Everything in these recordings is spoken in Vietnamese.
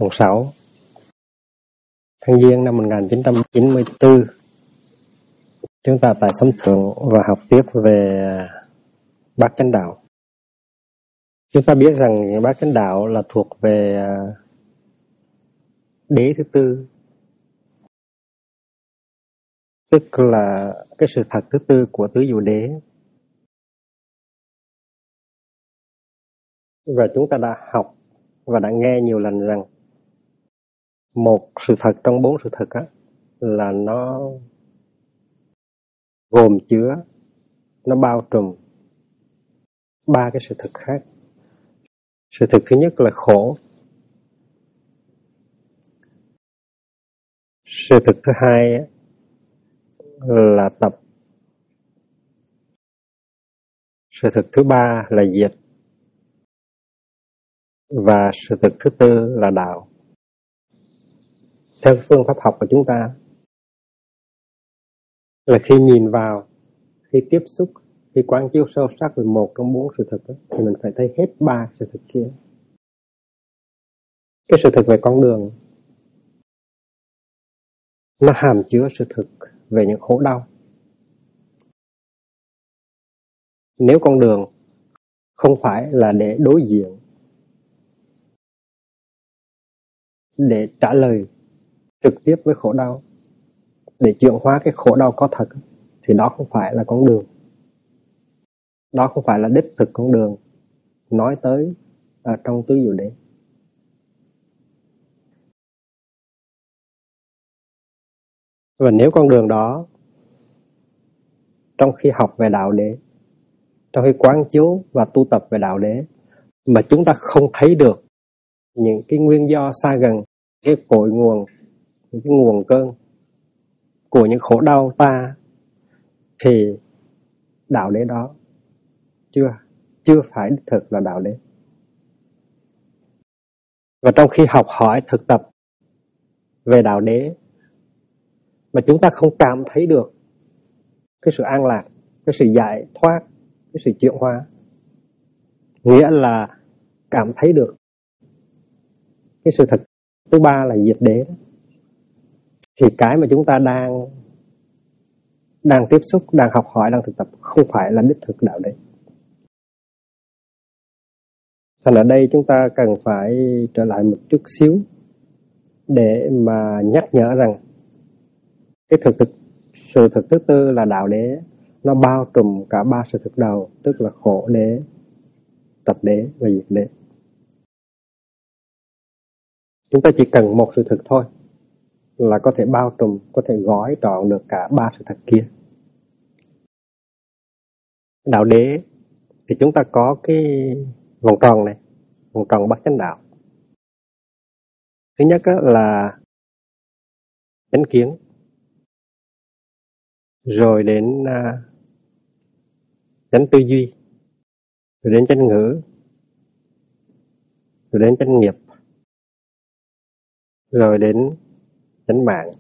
mùng 6 tháng Giêng năm 1994, chúng ta tại Sấm Thượng và học tiếp về Bát Chánh Đạo. Chúng ta biết rằng Bát Chánh Đạo là thuộc về đế thứ tư, tức là cái sự thật thứ tư của tứ diệu đế. Và chúng ta đã học và đã nghe nhiều lần rằng một sự thật trong bốn sự thật là nó gồm chứa, nó bao trùm ba cái sự thực khác. Sự thực thứ nhất là khổ. Sự thực thứ hai là tập. Sự thực thứ ba là diệt. Và sự thực thứ tư là đạo. Theo phương pháp học của chúng ta là khi nhìn vào, khi tiếp xúc, khi quán chiếu sâu sắc về một trong bốn sự thực thì mình phải thấy hết ba sự thực kia. Cái sự thực về con đường nó hàm chứa sự thực về những khổ đau. Nếu con đường không phải là để đối diện, để trả lời trực tiếp với khổ đau, để chuyển hóa cái khổ đau có thật, thì đó không phải là con đường. Đó không phải là đích thực con đường nói tới trong tứ diệu đế. Và nếu con đường đó, trong khi học về đạo đế, trong khi quán chiếu và tu tập về đạo đế, mà chúng ta không thấy được những cái nguyên do xa gần, cái cội nguồn, những cái nguồn cơn của những khổ đau ta, thì đạo đế đó chưa phải đích thực là đạo đế. Và trong khi học hỏi thực tập về đạo đế mà chúng ta không cảm thấy được cái sự an lạc, cái sự giải thoát, cái sự chuyển hóa, nghĩa là cảm thấy được cái sự thật thứ ba là diệt đế, thì cái mà chúng ta đang tiếp xúc, đang học hỏi, đang thực tập không phải là đích thực đạo đế. Thành ở đây chúng ta cần phải trở lại một chút xíu để mà nhắc nhở rằng cái sự thực thứ tư là đạo đế, nó bao trùm cả ba sự thực đầu, tức là khổ đế, tập đế và diệt đế. Chúng ta chỉ cần một sự thực thôi là có thể bao trùm, có thể gói trọn được cả ba sự thật kia. Đạo đế thì chúng ta có cái vòng tròn này, vòng tròn Bát Chánh Đạo. Thứ nhất là chánh kiến, rồi đến chánh tư duy, rồi đến chánh ngữ, rồi đến chánh nghiệp, rồi đến chánh mạng,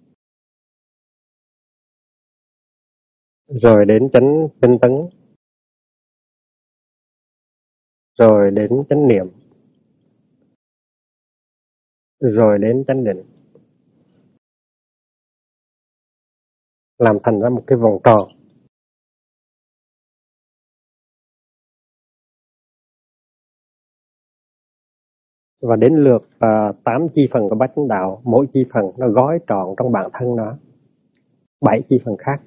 rồi đến chánh tinh tấn, rồi đến chánh niệm, rồi đến chánh định, làm thành ra một cái vòng tròn. Và đến lượt 8 chi phần của Bát Chánh Đạo, mỗi chi phần nó gói trọn trong bản thân nó 7 chi phần khác.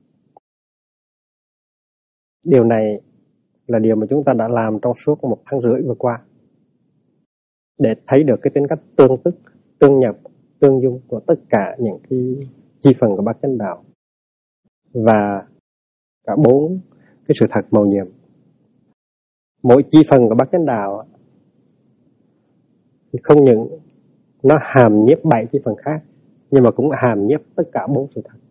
Điều này là điều mà chúng ta đã làm trong suốt 1 tháng rưỡi vừa qua, để thấy được cái tính cách tương tức, tương nhập, tương dung của tất cả những cái chi phần của Bát Chánh Đạo và cả 4 cái sự thật mầu nhiệm. Mỗi chi phần của Bát Chánh Đạo không những nó hàm nhiếp 7 chi phần khác, nhưng mà cũng hàm nhiếp tất cả 4 sự thật.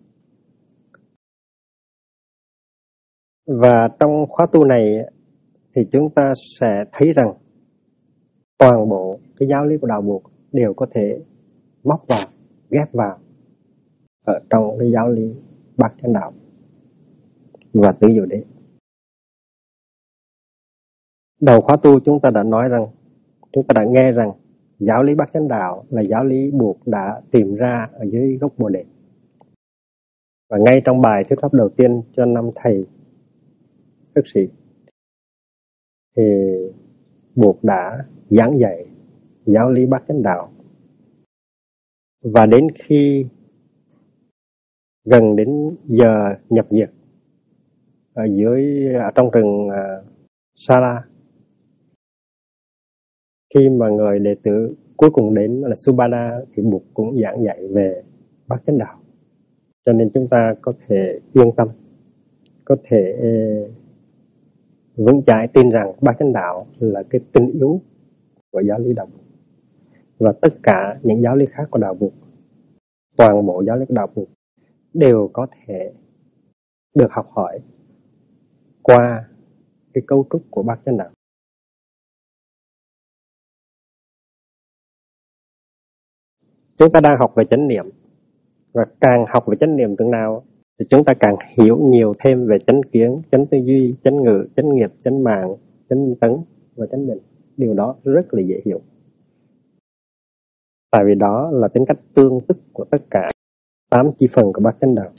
Và trong khóa tu này thì chúng ta sẽ thấy rằng toàn bộ cái giáo lý của đạo Buộc đều có thể móc vào, ghép vào ở trong cái giáo lý Bát Chánh Đạo và tứ diệu đế. Đầu khóa tu chúng ta đã nói rằng, chúng ta đã nghe rằng giáo lý Bát Chánh Đạo là giáo lý Buộc đã tìm ra ở dưới gốc Bồ Đề. Và ngay trong bài thuyết pháp đầu tiên cho năm thầy thức sĩ thì Buộc đã giảng dạy giáo lý Bát Chánh Đạo. Và đến khi gần đến giờ nhập diệt ở trong rừng Sala, khi mà người đệ tử cuối cùng đến là Subhada thì Buộc cũng giảng dạy về Bát Chánh Đạo. Cho nên chúng ta có thể yên tâm, có thể vững chãi tin rằng Bát Chánh Đạo là cái tinh yếu của giáo lý Đạo Buộc. Và tất cả những giáo lý khác của Đạo Buộc, toàn bộ giáo lý của Đạo Buộc đều có thể được học hỏi qua cái cấu trúc của Bát Chánh Đạo. Chúng ta đang học về chánh niệm, và càng học về chánh niệm từng nào thì chúng ta càng hiểu nhiều thêm về chánh kiến, chánh tư duy, chánh ngữ, chánh nghiệp, chánh mạng, chánh tấn và chánh định. Điều đó rất là dễ hiểu. Tại vì đó là tính cách tương tức của tất cả 8 chi phần của Bát Chánh Đạo.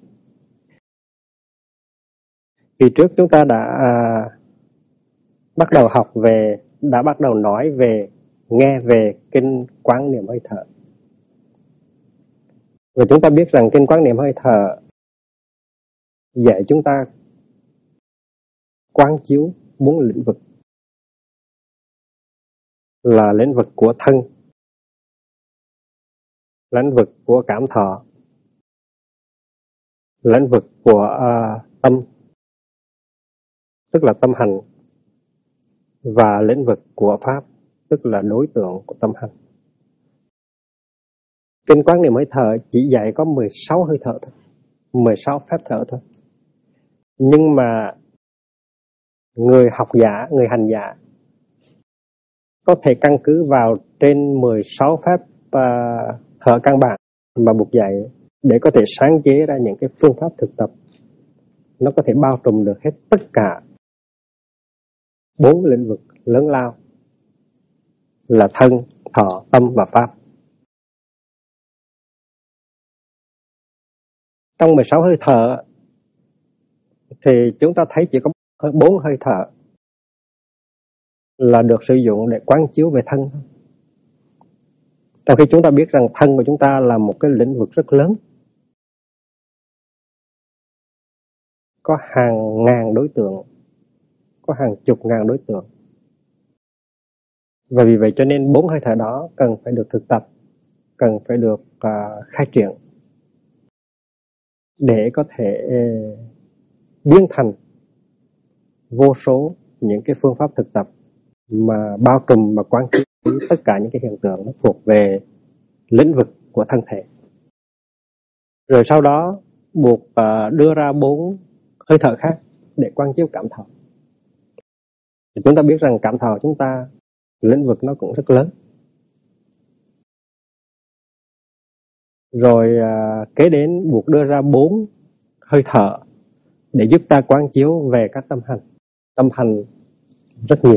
Kỳ trước chúng ta đã bắt đầu nói về, nghe về kinh Quán Niệm Hơi Thở. Và chúng ta biết rằng kinh Quán Niệm Hơi Thở dạy chúng ta quán chiếu 4 lĩnh vực, là lĩnh vực của thân, lĩnh vực của cảm thọ, lĩnh vực của tâm, tức là tâm hành, và lĩnh vực của pháp, tức là đối tượng của tâm hành. Kinh Quán Niệm Hơi Thở chỉ dạy có 16 hơi thở thôi, 16 phép thở thôi. Nhưng mà người học giả, người hành giả có thể căn cứ vào trên 16 phép thở căn bản mà Buộc dạy để có thể sáng chế ra những cái phương pháp thực tập. Nó có thể bao trùm được hết tất cả 4 lĩnh vực lớn lao là thân, thọ, tâm và pháp. Trong 16 hơi thở thì chúng ta thấy chỉ có 4 hơi thở là được sử dụng để quán chiếu về thân. Trong khi chúng ta biết rằng thân của chúng ta là một cái lĩnh vực rất lớn, có hàng ngàn đối tượng, có hàng chục ngàn đối tượng. Và vì vậy cho nên 4 hơi thở đó cần phải được thực tập, cần phải được khai triển để có thể biến thành vô số những cái phương pháp thực tập mà bao trùm và quán chiếu tất cả những cái hiện tượng nó thuộc về lĩnh vực của thân thể. Rồi sau đó Buộc đưa ra 4 hơi thở khác để quán chiếu cảm thọ. Thì chúng ta biết rằng cảm thọ chúng ta lĩnh vực nó cũng rất lớn. Rồi kế đến Buộc đưa ra 4 hơi thở để giúp ta quán chiếu về các tâm hành. Tâm hành rất nhiều,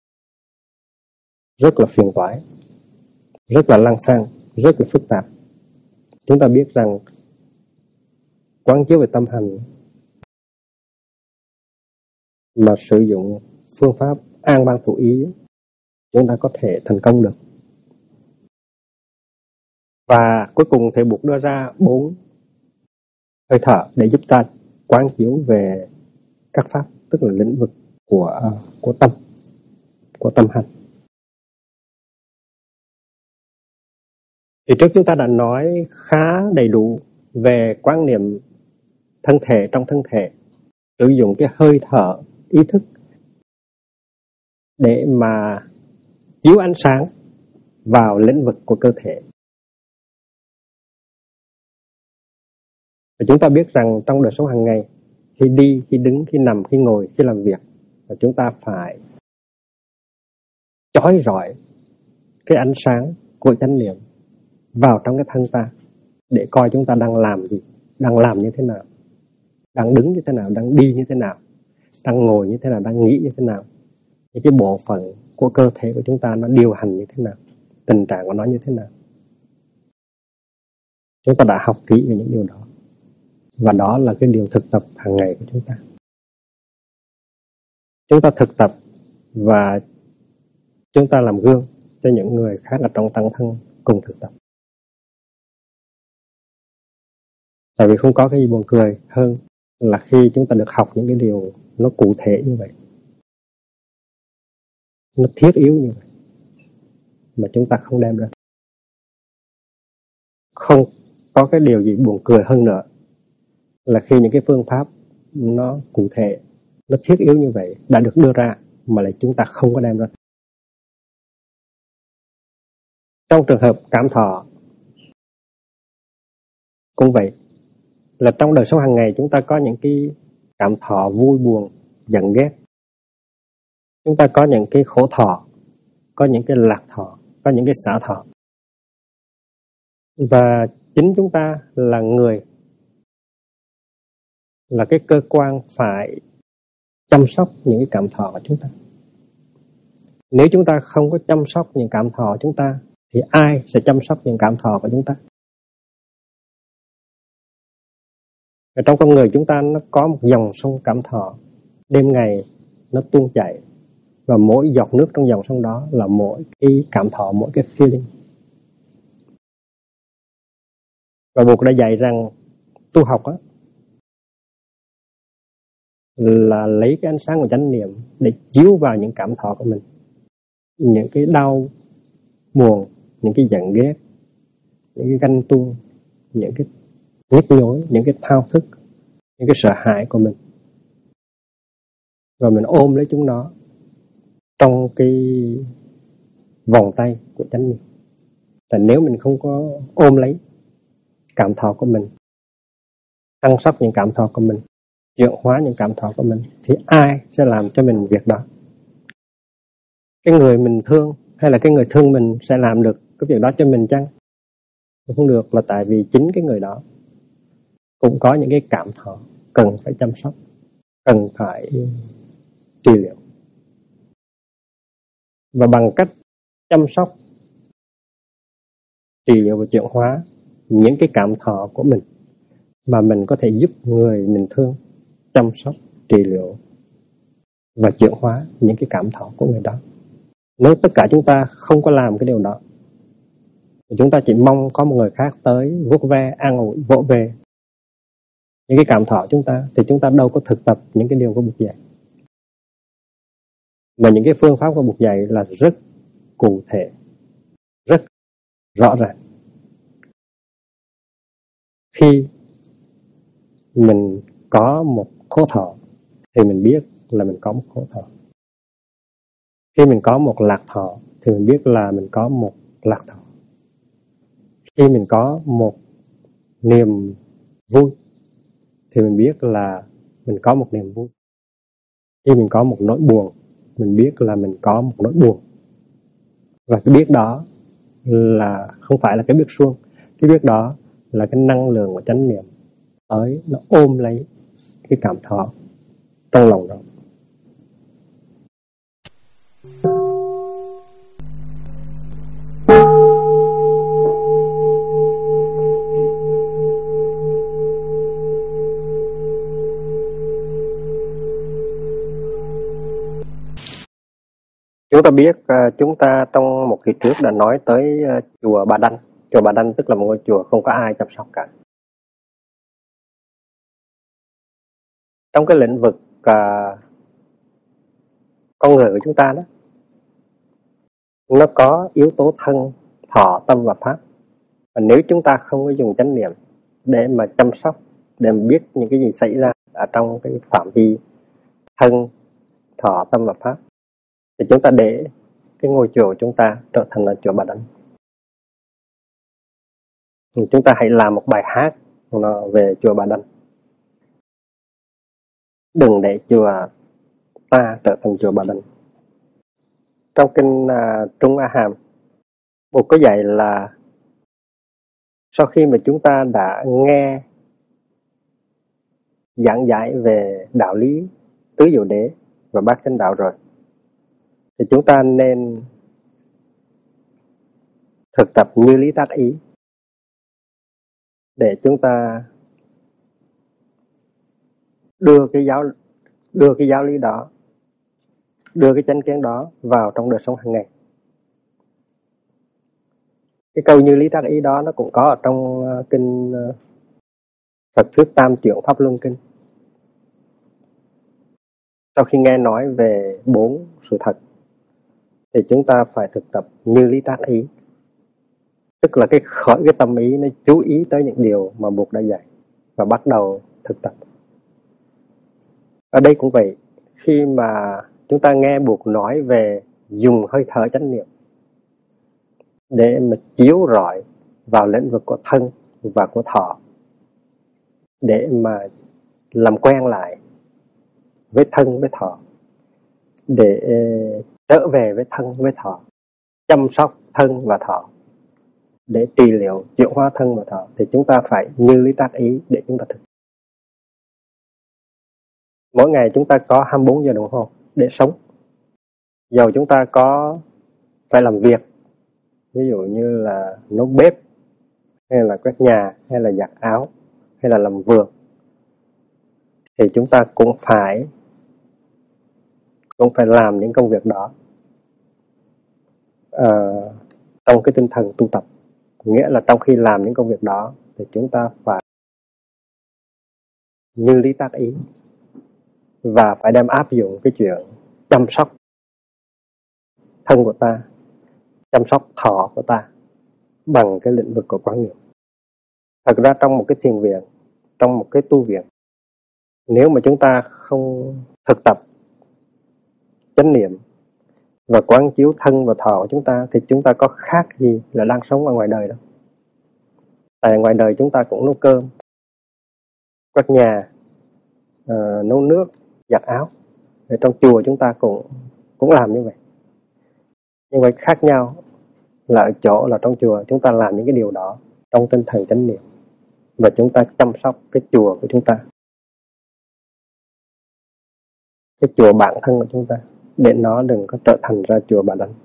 rất là phiền toái, rất là lăng xăng, rất là phức tạp. Chúng ta biết rằng quán chiếu về tâm hành mà sử dụng phương pháp an ban thủ ý, chúng ta có thể thành công được. Và cuối cùng thầy Buộc đưa ra 4 hơi thở để giúp ta quán chiếu về các pháp, tức là lĩnh vực của tâm hành. Thì trước chúng ta đã nói khá đầy đủ về quan niệm thân thể trong thân thể, sử dụng cái hơi thở ý thức để mà chiếu ánh sáng vào lĩnh vực của cơ thể. Và chúng ta biết rằng trong đời sống hàng ngày, khi đi, khi đứng, khi nằm, khi ngồi, khi làm việc, là chúng ta phải chói rọi cái ánh sáng của chánh niệm vào trong cái thân ta để coi chúng ta đang làm gì, đang làm như thế nào, đang đứng như thế nào, đang đi như thế nào, đang ngồi như thế nào, đang nghĩ như thế nào, những cái bộ phận của cơ thể của chúng ta nó điều hành như thế nào. tình trạng của nó như thế nào. Chúng ta đã học kỹ về những điều đó. Và đó là cái điều thực tập hàng ngày của chúng ta. Chúng ta thực tập và chúng ta làm gương cho những người khác ở trong tăng thân cùng thực tập. Tại vì không có cái gì buồn cười hơn là khi chúng ta được học những cái điều nó cụ thể như vậy, nó thiết yếu như vậy, mà chúng ta không đem ra. Không có cái điều gì buồn cười hơn nữa là khi những cái phương pháp nó cụ thể, nó thiết yếu như vậy đã được đưa ra mà lại chúng ta không có đem ra. Trong trường hợp cảm thọ cũng vậy, là trong đời sống hàng ngày chúng ta có những cái cảm thọ vui buồn, giận ghét. Chúng ta có những cái khổ thọ, có những cái lạc thọ, có những cái xả thọ. Và chính chúng ta là người, là cái cơ quan phải chăm sóc những cái cảm thọ của chúng ta. Nếu chúng ta không có chăm sóc những cảm thọ của chúng ta thì ai sẽ chăm sóc những cảm thọ của chúng ta? Ở trong con người chúng ta nó có một dòng sông cảm thọ, đêm ngày nó tuôn chảy, và mỗi giọt nước trong dòng sông đó là mỗi cái cảm thọ, mỗi cái feeling. Và Bụt đã dạy rằng tu học á là lấy cái ánh sáng của chánh niệm để chiếu vào những cảm thọ của mình, những cái đau buồn, những cái giận ghét, những cái ganh tuông, những cái nhức nhối, những cái thao thức, những cái sợ hãi của mình, và mình ôm lấy chúng nó trong cái vòng tay của chánh niệm. Tại nếu mình không có ôm lấy cảm thọ của mình, chăm sóc những cảm thọ của mình, chuyển hóa những cảm thọ của mình, thì ai sẽ làm cho mình việc đó? Cái người mình thương hay là cái người thương mình sẽ làm được cái việc đó cho mình chăng? Không được, là tại vì chính cái người đó cũng có những cái cảm thọ cần phải chăm sóc, cần phải trị liệu. Và bằng cách chăm sóc, trị liệu và chuyển hóa những cái cảm thọ của mình mà mình có thể giúp người mình thương chăm sóc, trị liệu và chuyển hóa những cái cảm thọ của người đó. Nếu tất cả chúng ta không có làm cái điều đó, chúng ta chỉ mong có một người khác tới vuốt ve, an ủi, vỗ về những cái cảm thọ chúng ta, thì chúng ta đâu có thực tập những cái điều của Bụt dạy. Mà những cái phương pháp của Bụt dạy là rất cụ thể, rất rõ ràng. Khi mình có một khổ thọ thì mình biết là mình có một khổ thọ. Khi mình có một lạc thọ thì mình biết là mình có một lạc thọ. Khi mình có một niềm vui thì mình biết là mình có một niềm vui. Khi mình có một nỗi buồn, mình biết là mình có một nỗi buồn. Và cái biết đó là không phải là cái biết suông. Cái biết đó là cái năng lượng của chánh niệm tới, nó ôm lấy cái cảm thọ trong lòng đó. Chúng ta biết chúng ta trong một kỳ trước đã nói tới chùa Bà Đanh. Chùa Bà Đanh tức là một ngôi chùa không có ai chăm sóc cả. Trong cái lĩnh vực con người của chúng ta đó, nó có yếu tố thân, thọ, tâm và pháp. Và nếu chúng ta không có dùng chánh niệm để mà chăm sóc, để mà biết những cái gì xảy ra ở trong cái phạm vi thân, thọ, tâm và pháp, thì chúng ta để cái ngôi chùa của chúng ta trở thành là chùa Bà Đanh. Chúng ta hãy làm một bài hát về chùa Bà Đanh. Đừng để chùa ta trở thành chùa Bà Đanh. Trong kinh Trung A Hàm, Bụt có dạy là sau khi mà chúng ta đã nghe giảng giải về đạo lý tứ diệu đế và bát chánh đạo rồi, thì chúng ta nên thực tập như lý tác ý để chúng ta đưa cái giáo lý đó, đưa cái chánh kiến đó vào trong đời sống hàng ngày. Cái câu như lý tác ý đó nó cũng có ở trong kinh Phật thuyết tam chuyển pháp luân kinh. Sau khi nghe nói về 4 sự thật thì chúng ta phải thực tập như lý tác ý, tức là khởi cái tâm ý nó chú ý tới những điều mà Bụt đã dạy và bắt đầu thực tập. Ở đây cũng vậy, khi mà chúng ta nghe Bụt nói về dùng hơi thở chánh niệm để mà chiếu rọi vào lĩnh vực của thân và của thọ, để mà làm quen lại với thân với thọ, để trở về với thân với thọ, chăm sóc thân và thọ, để trị liệu chuyển hóa thân và thọ, thì chúng ta phải như lý tác ý để chúng ta thực. Mỗi ngày chúng ta có 24 giờ đồng hồ để sống. Dầu chúng ta có phải làm việc, ví dụ như là nấu bếp, hay là quét nhà, hay là giặt áo, hay là làm vườn, thì chúng ta cũng phải làm những công việc đó trong cái tinh thần tu tập. Nghĩa là trong khi làm những công việc đó thì chúng ta phải như lý tác ý và phải đem áp dụng cái chuyện chăm sóc thân của ta, chăm sóc thọ của ta bằng cái lĩnh vực của quán niệm. Thật ra trong một cái thiền viện, trong một cái tu viện, nếu mà chúng ta không thực tập chánh niệm và quán chiếu thân và thọ của chúng ta thì chúng ta có khác gì là đang sống ở ngoài đời đâu. Tại ngoài đời chúng ta cũng nấu cơm, quét nhà, nấu nước, giặt áo. Ở trong chùa chúng ta cũng làm như vậy. Nhưng mà khác nhau là ở chỗ là trong chùa chúng ta làm những cái điều đó trong tinh thần chánh niệm và chúng ta chăm sóc cái chùa của chúng ta, cái chùa bản thân của chúng ta, để nó đừng có trở thành ra chùa Bà Đanh.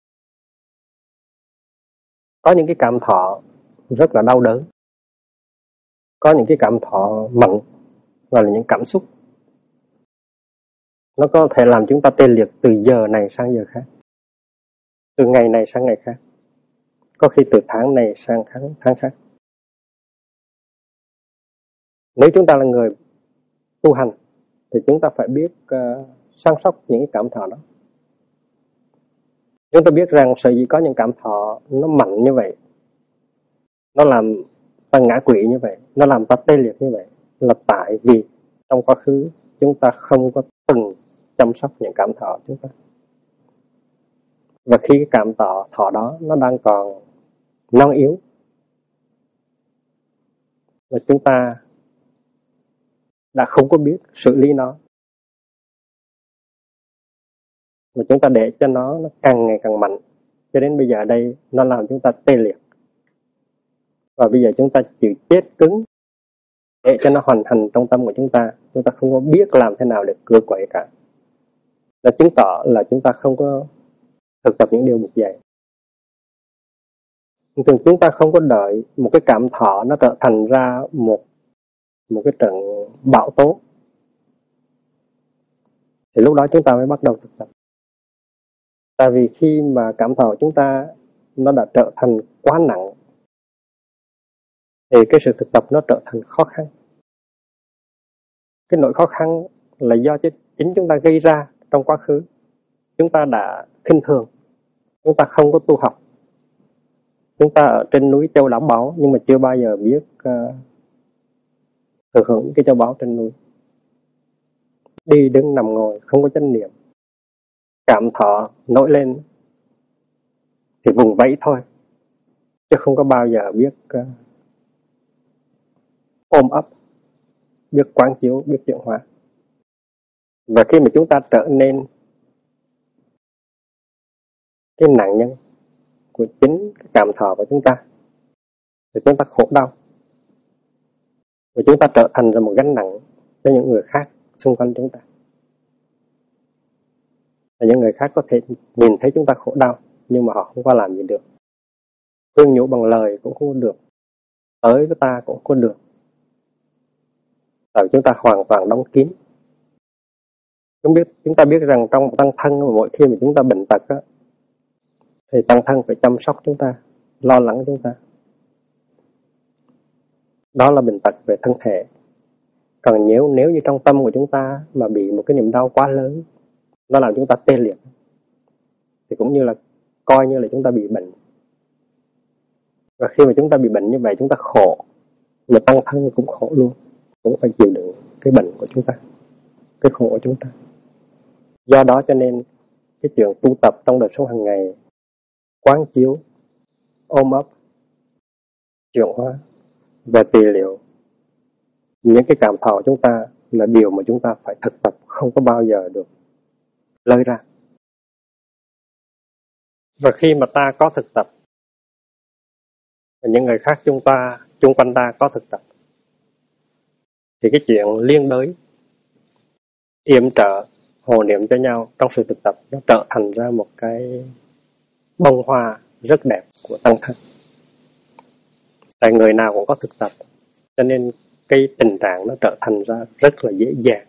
Có những cái cảm thọ rất là đau đớn, có những cái cảm thọ mặn, và là những cảm xúc nó có thể làm chúng ta tê liệt từ giờ này sang giờ khác, từ ngày này sang ngày khác, có khi từ tháng này sang tháng khác. Nếu chúng ta là người tu hành thì chúng ta phải biết săn sóc những cái cảm thọ đó. Chúng ta biết rằng sở dĩ có những cảm thọ nó mạnh như vậy, nó làm ta ngã quỵ như vậy, nó làm ta tê liệt như vậy, là tại vì trong quá khứ chúng ta không có từng chăm sóc những cảm thọ chúng ta. Và khi cái cảm thọ đó nó đang còn non yếu, và chúng ta đã không có biết xử lý nó, và chúng ta để cho nó càng ngày càng mạnh, cho đến bây giờ đây nó làm chúng ta tê liệt. Và bây giờ chúng ta chịu chết cứng để cho nó hoàn thành trong tâm của chúng ta không có biết làm thế nào để cưa quậy cả. Là chứng tỏ là chúng ta không có thực tập những điều Bụt dạy. Thường chúng ta không có đợi một cái cảm thọ nó trở thành ra một cái trận bão tố, thì lúc đó chúng ta mới bắt đầu thực tập. Tại vì khi mà cảm thọ chúng ta nó đã trở thành quá nặng thì cái sự thực tập nó trở thành khó khăn. Cái nỗi khó khăn là do chính chúng ta gây ra trong quá khứ. Chúng ta đã khinh thường, chúng ta không có tu học. Chúng ta ở trên núi châu đáo báu nhưng mà chưa bao giờ biết thừa hưởng cái châu báu trên núi. Đi đứng nằm ngồi không có chánh niệm, cảm thọ nổi lên thì vùng vẫy thôi, chứ không có bao giờ biết ôm ấp, biết quán chiếu, biết chuyển hóa. Và khi mà chúng ta trở nên cái nạn nhân của chính cái cảm thọ của chúng ta thì chúng ta khổ đau, và chúng ta trở thành ra một gánh nặng cho những người khác xung quanh chúng ta. Và những người khác có thể nhìn thấy chúng ta khổ đau nhưng mà họ không có làm gì được. khuyên nhủ bằng lời cũng không được, tới với ta cũng không được. Tại chúng ta hoàn toàn đóng kín. Chúng ta biết rằng trong một tăng thân, mỗi khi mà chúng ta bệnh tật á, thì tăng thân phải chăm sóc chúng ta, lo lắng chúng ta. Đó là bệnh tật về thân thể. Còn nếu như trong tâm của chúng ta mà bị một cái niềm đau quá lớn, nó làm chúng ta tê liệt, thì cũng như là coi như là chúng ta bị bệnh. Và khi mà chúng ta bị bệnh như vậy, chúng ta khổ, mà tăng thân cũng khổ luôn, cũng phải chịu đựng cái bệnh của chúng ta, cái khổ của chúng ta. Do đó cho nên cái chuyện tu tập trong đời sống hàng ngày, quán chiếu, ôm ấp, chuyển hóa và trị liệu những cái cảm thọ của chúng ta là điều mà chúng ta phải thực tập, không có bao giờ được lơi ra. Và khi mà ta có thực tập, những người khác chung quanh ta có thực tập, thì cái chuyện liên đới, yểm trợ, hồ niệm cho nhau trong sự thực tập, nó trở thành ra một cái bông hoa rất đẹp của tăng thân. Tại người nào cũng có thực tập, cho nên cái tình trạng nó trở thành ra rất là dễ dàng.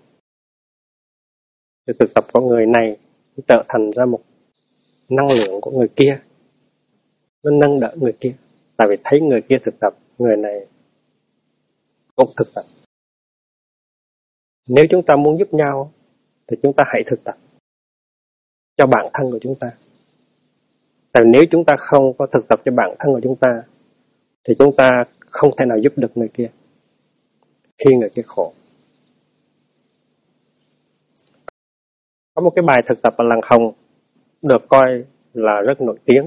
Sự thực tập của người này trở thành ra một năng lượng của người kia, nó nâng đỡ người kia. Tại vì thấy người kia thực tập, người này cũng thực tập. Nếu chúng ta muốn giúp nhau thì chúng ta hãy thực tập cho bản thân của chúng ta. Tại nếu chúng ta không có thực tập cho bản thân của chúng ta thì chúng ta không thể nào giúp được người kia khi người kia khổ. Có một cái bài thực tập ở Làng Hồng được coi là rất nổi tiếng.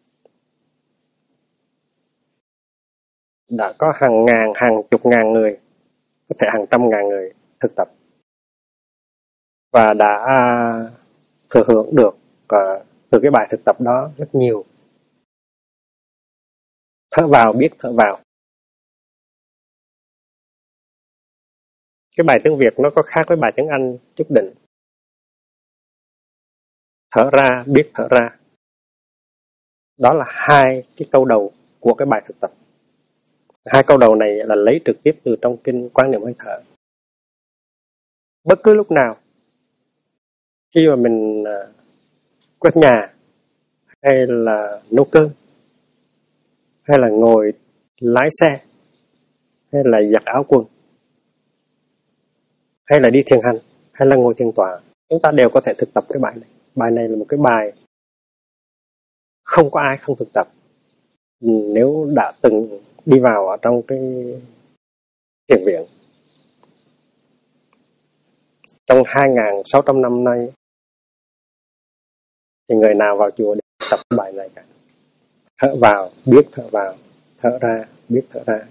Đã có hàng ngàn, hàng chục ngàn người, có thể hàng trăm ngàn người thực tập. Và đã thừa hưởng được từ cái bài thực tập đó rất nhiều. Thở vào biết thở vào. Cái bài tiếng Việt nó có khác với bài tiếng Anh chút đỉnh. Thở ra biết thở ra. Đó là hai cái câu đầu của cái bài thực tập. Hai câu đầu này là lấy trực tiếp từ trong kinh Quán Niệm Hơi Thở. Bất cứ lúc nào, khi mà mình quét nhà, hay là nấu cơm, hay là ngồi lái xe, hay là giặt áo quần, hay là đi thiền hành, hay là ngồi thiền tọa, chúng ta đều có thể thực tập cái bài này. Bài này là một cái bài không có ai không thực tập. Nếu đã từng đi vào ở trong cái thiền viện trong 2.600 năm nay, thì người nào vào chùa để tập cái bài này cả. Thở vào biết thở vào, thở ra biết thở ra.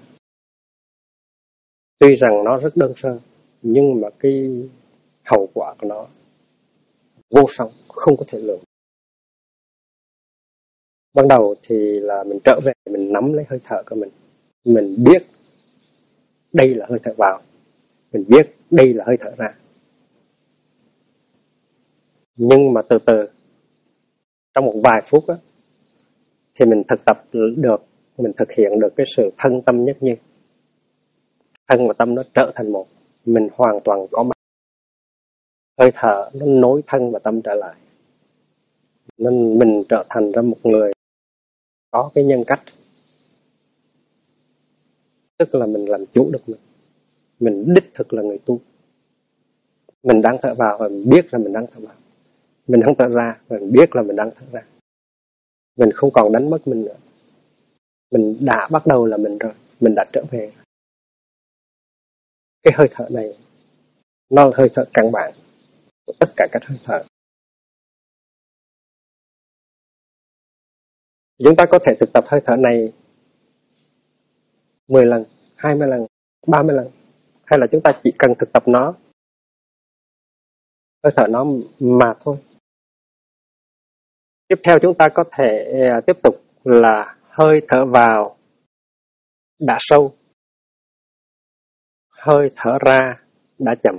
Tuy rằng nó rất đơn sơ, nhưng mà cái hậu quả của nó vô song, không có thể lượng. Ban đầu thì là mình trở về, mình nắm lấy hơi thở của mình. Mình biết đây là hơi thở vào, mình biết đây là hơi thở ra. Nhưng mà từ từ, trong một vài phút á, thì mình thực tập được, mình thực hiện được cái sự thân tâm nhất nhiên. Thân và tâm nó trở thành một, mình hoàn toàn có mặt. Hơi thở nó nối thân và tâm trở lại, nên mình trở thành ra một người có cái nhân cách. Tức là mình làm chủ được mình đích thực là người tu. Mình đang thở vào và mình biết là mình đang thở vào, mình đang thở ra và mình biết là mình đang thở ra. Mình không còn đánh mất mình nữa. Mình đã bắt đầu là mình rồi, mình đã trở về. Cái hơi thở này nó là hơi thở căn bản của tất cả các hơi thở. Chúng ta có thể thực tập hơi thở này 10 lần, 20 lần, 30 lần. Hay là chúng ta chỉ cần thực tập nó, hơi thở nó mà thôi. Tiếp theo chúng ta có thể tiếp tục là hơi thở vào đã sâu, hơi thở ra đã chậm.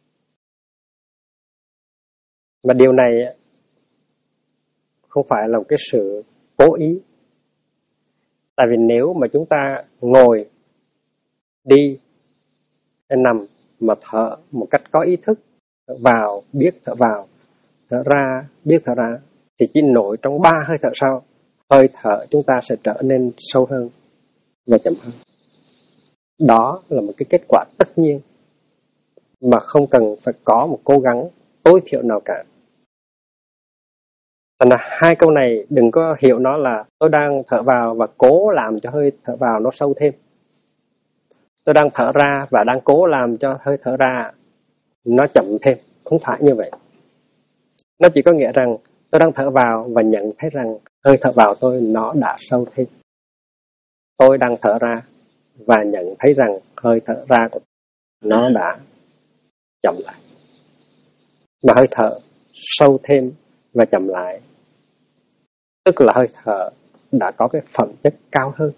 Và điều này không phải là một cái sự cố ý, Tại vì nếu mà chúng ta ngồi, đi hay nằm mà thở một cách có ý thức, thở vào biết thở vào, thở ra biết thở ra, thì chỉ nổi trong 3 hơi thở sau, hơi thở chúng ta sẽ trở nên sâu hơn và chậm hơn. Đó là một cái kết quả tất nhiên mà không cần phải có một cố gắng tối thiểu nào cả. Thành ra 2 câu này đừng có hiểu nó là tôi đang thở vào và cố làm cho hơi thở vào nó sâu thêm. Tôi đang thở ra và đang cố làm cho hơi thở ra nó chậm thêm. Không phải như vậy. Nó chỉ có nghĩa rằng tôi đang thở vào và nhận thấy rằng hơi thở vào tôi nó đã sâu thêm. Tôi đang thở ra và nhận thấy rằng hơi thở ra của nó đã chậm lại. Mà hơi thở sâu thêm và chậm lại, tức là hơi thở đã có cái phẩm chất cao hơn.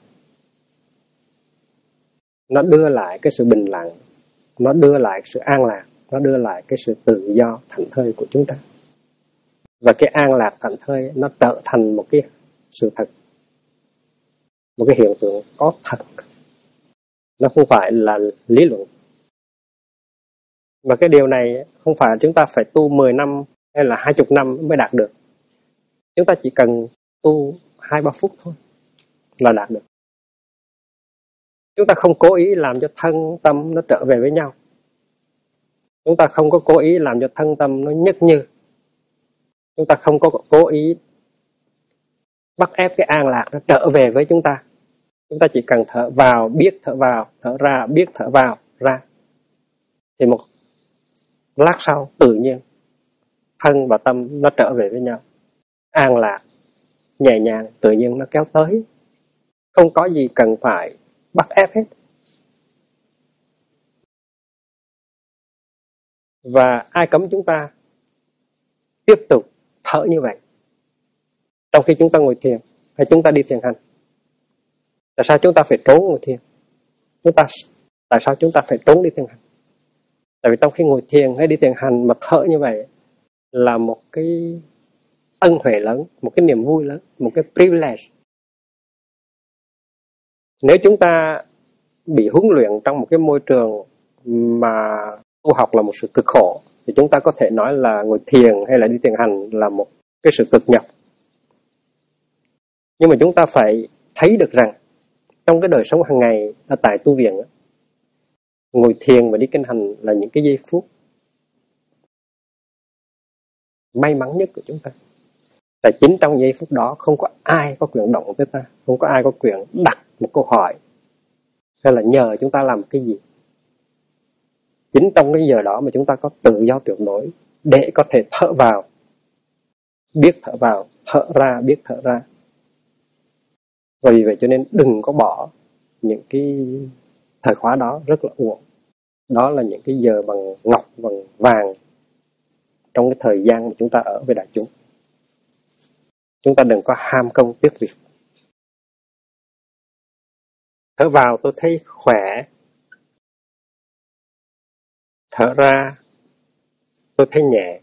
Nó đưa lại cái sự bình lặng, nó đưa lại sự an lạc, nó đưa lại cái sự tự do thảnh thơi của chúng ta. Và cái an lạc thảnh thơi nó trở thành một cái sự thật, một cái hiện tượng có thật. Nó không phải là lý luận. Và cái điều này không phải chúng ta phải tu 10 năm hay là 20 năm mới đạt được. Chúng ta chỉ cần tu 2-3 phút thôi là đạt được. Chúng ta không cố ý làm cho thân tâm nó trở về với nhau. Chúng ta không có cố ý làm cho thân tâm nó nhất như. Chúng ta không có cố ý bắt ép cái an lạc nó trở về với chúng ta. Chúng ta chỉ cần thở vào, biết thở vào, thở ra, biết thở vào, ra. Thì một lát sau, tự nhiên, thân và tâm nó trở về với nhau. An lạc, nhẹ nhàng, tự nhiên nó kéo tới. Không có gì cần phải bắt ép hết. Và ai cấm chúng ta tiếp tục thở như vậy trong khi chúng ta ngồi thiền hay chúng ta đi thiền hành? Tại sao chúng ta phải trốn ngồi thiền? Tại sao chúng ta phải trốn đi thiền hành? Tại vì trong khi ngồi thiền hay đi thiền hành mà thở như vậy là một cái ân huệ lớn, một cái niềm vui lớn, một cái privilege. Nếu chúng ta bị huấn luyện trong một cái môi trường mà tu học là một sự cực khổ, thì chúng ta có thể nói là ngồi thiền hay là đi thiền hành là một cái sự cực nhọc. Nhưng mà chúng ta phải thấy được rằng trong cái đời sống hàng ngày ở tại tu viện, ngồi thiền và đi kinh hành là những cái giây phút may mắn nhất của chúng ta. Tại chính trong giây phút đó không có ai có quyền động tới ta, không có ai có quyền đặt một câu hỏi hay là nhờ chúng ta làm cái gì. Chính trong cái giờ đó mà chúng ta có tự do tuyệt đối để có thể thở vào, biết thở vào, thở ra, biết thở ra. Và vì vậy cho nên đừng có bỏ những cái thời khóa đó, rất là uổng. Đó là những cái giờ bằng ngọc, bằng vàng trong cái thời gian mà chúng ta ở với đại chúng. Chúng ta đừng có ham công tiếc việc. Thở vào tôi thấy khỏe. Thở ra tôi thấy nhẹ.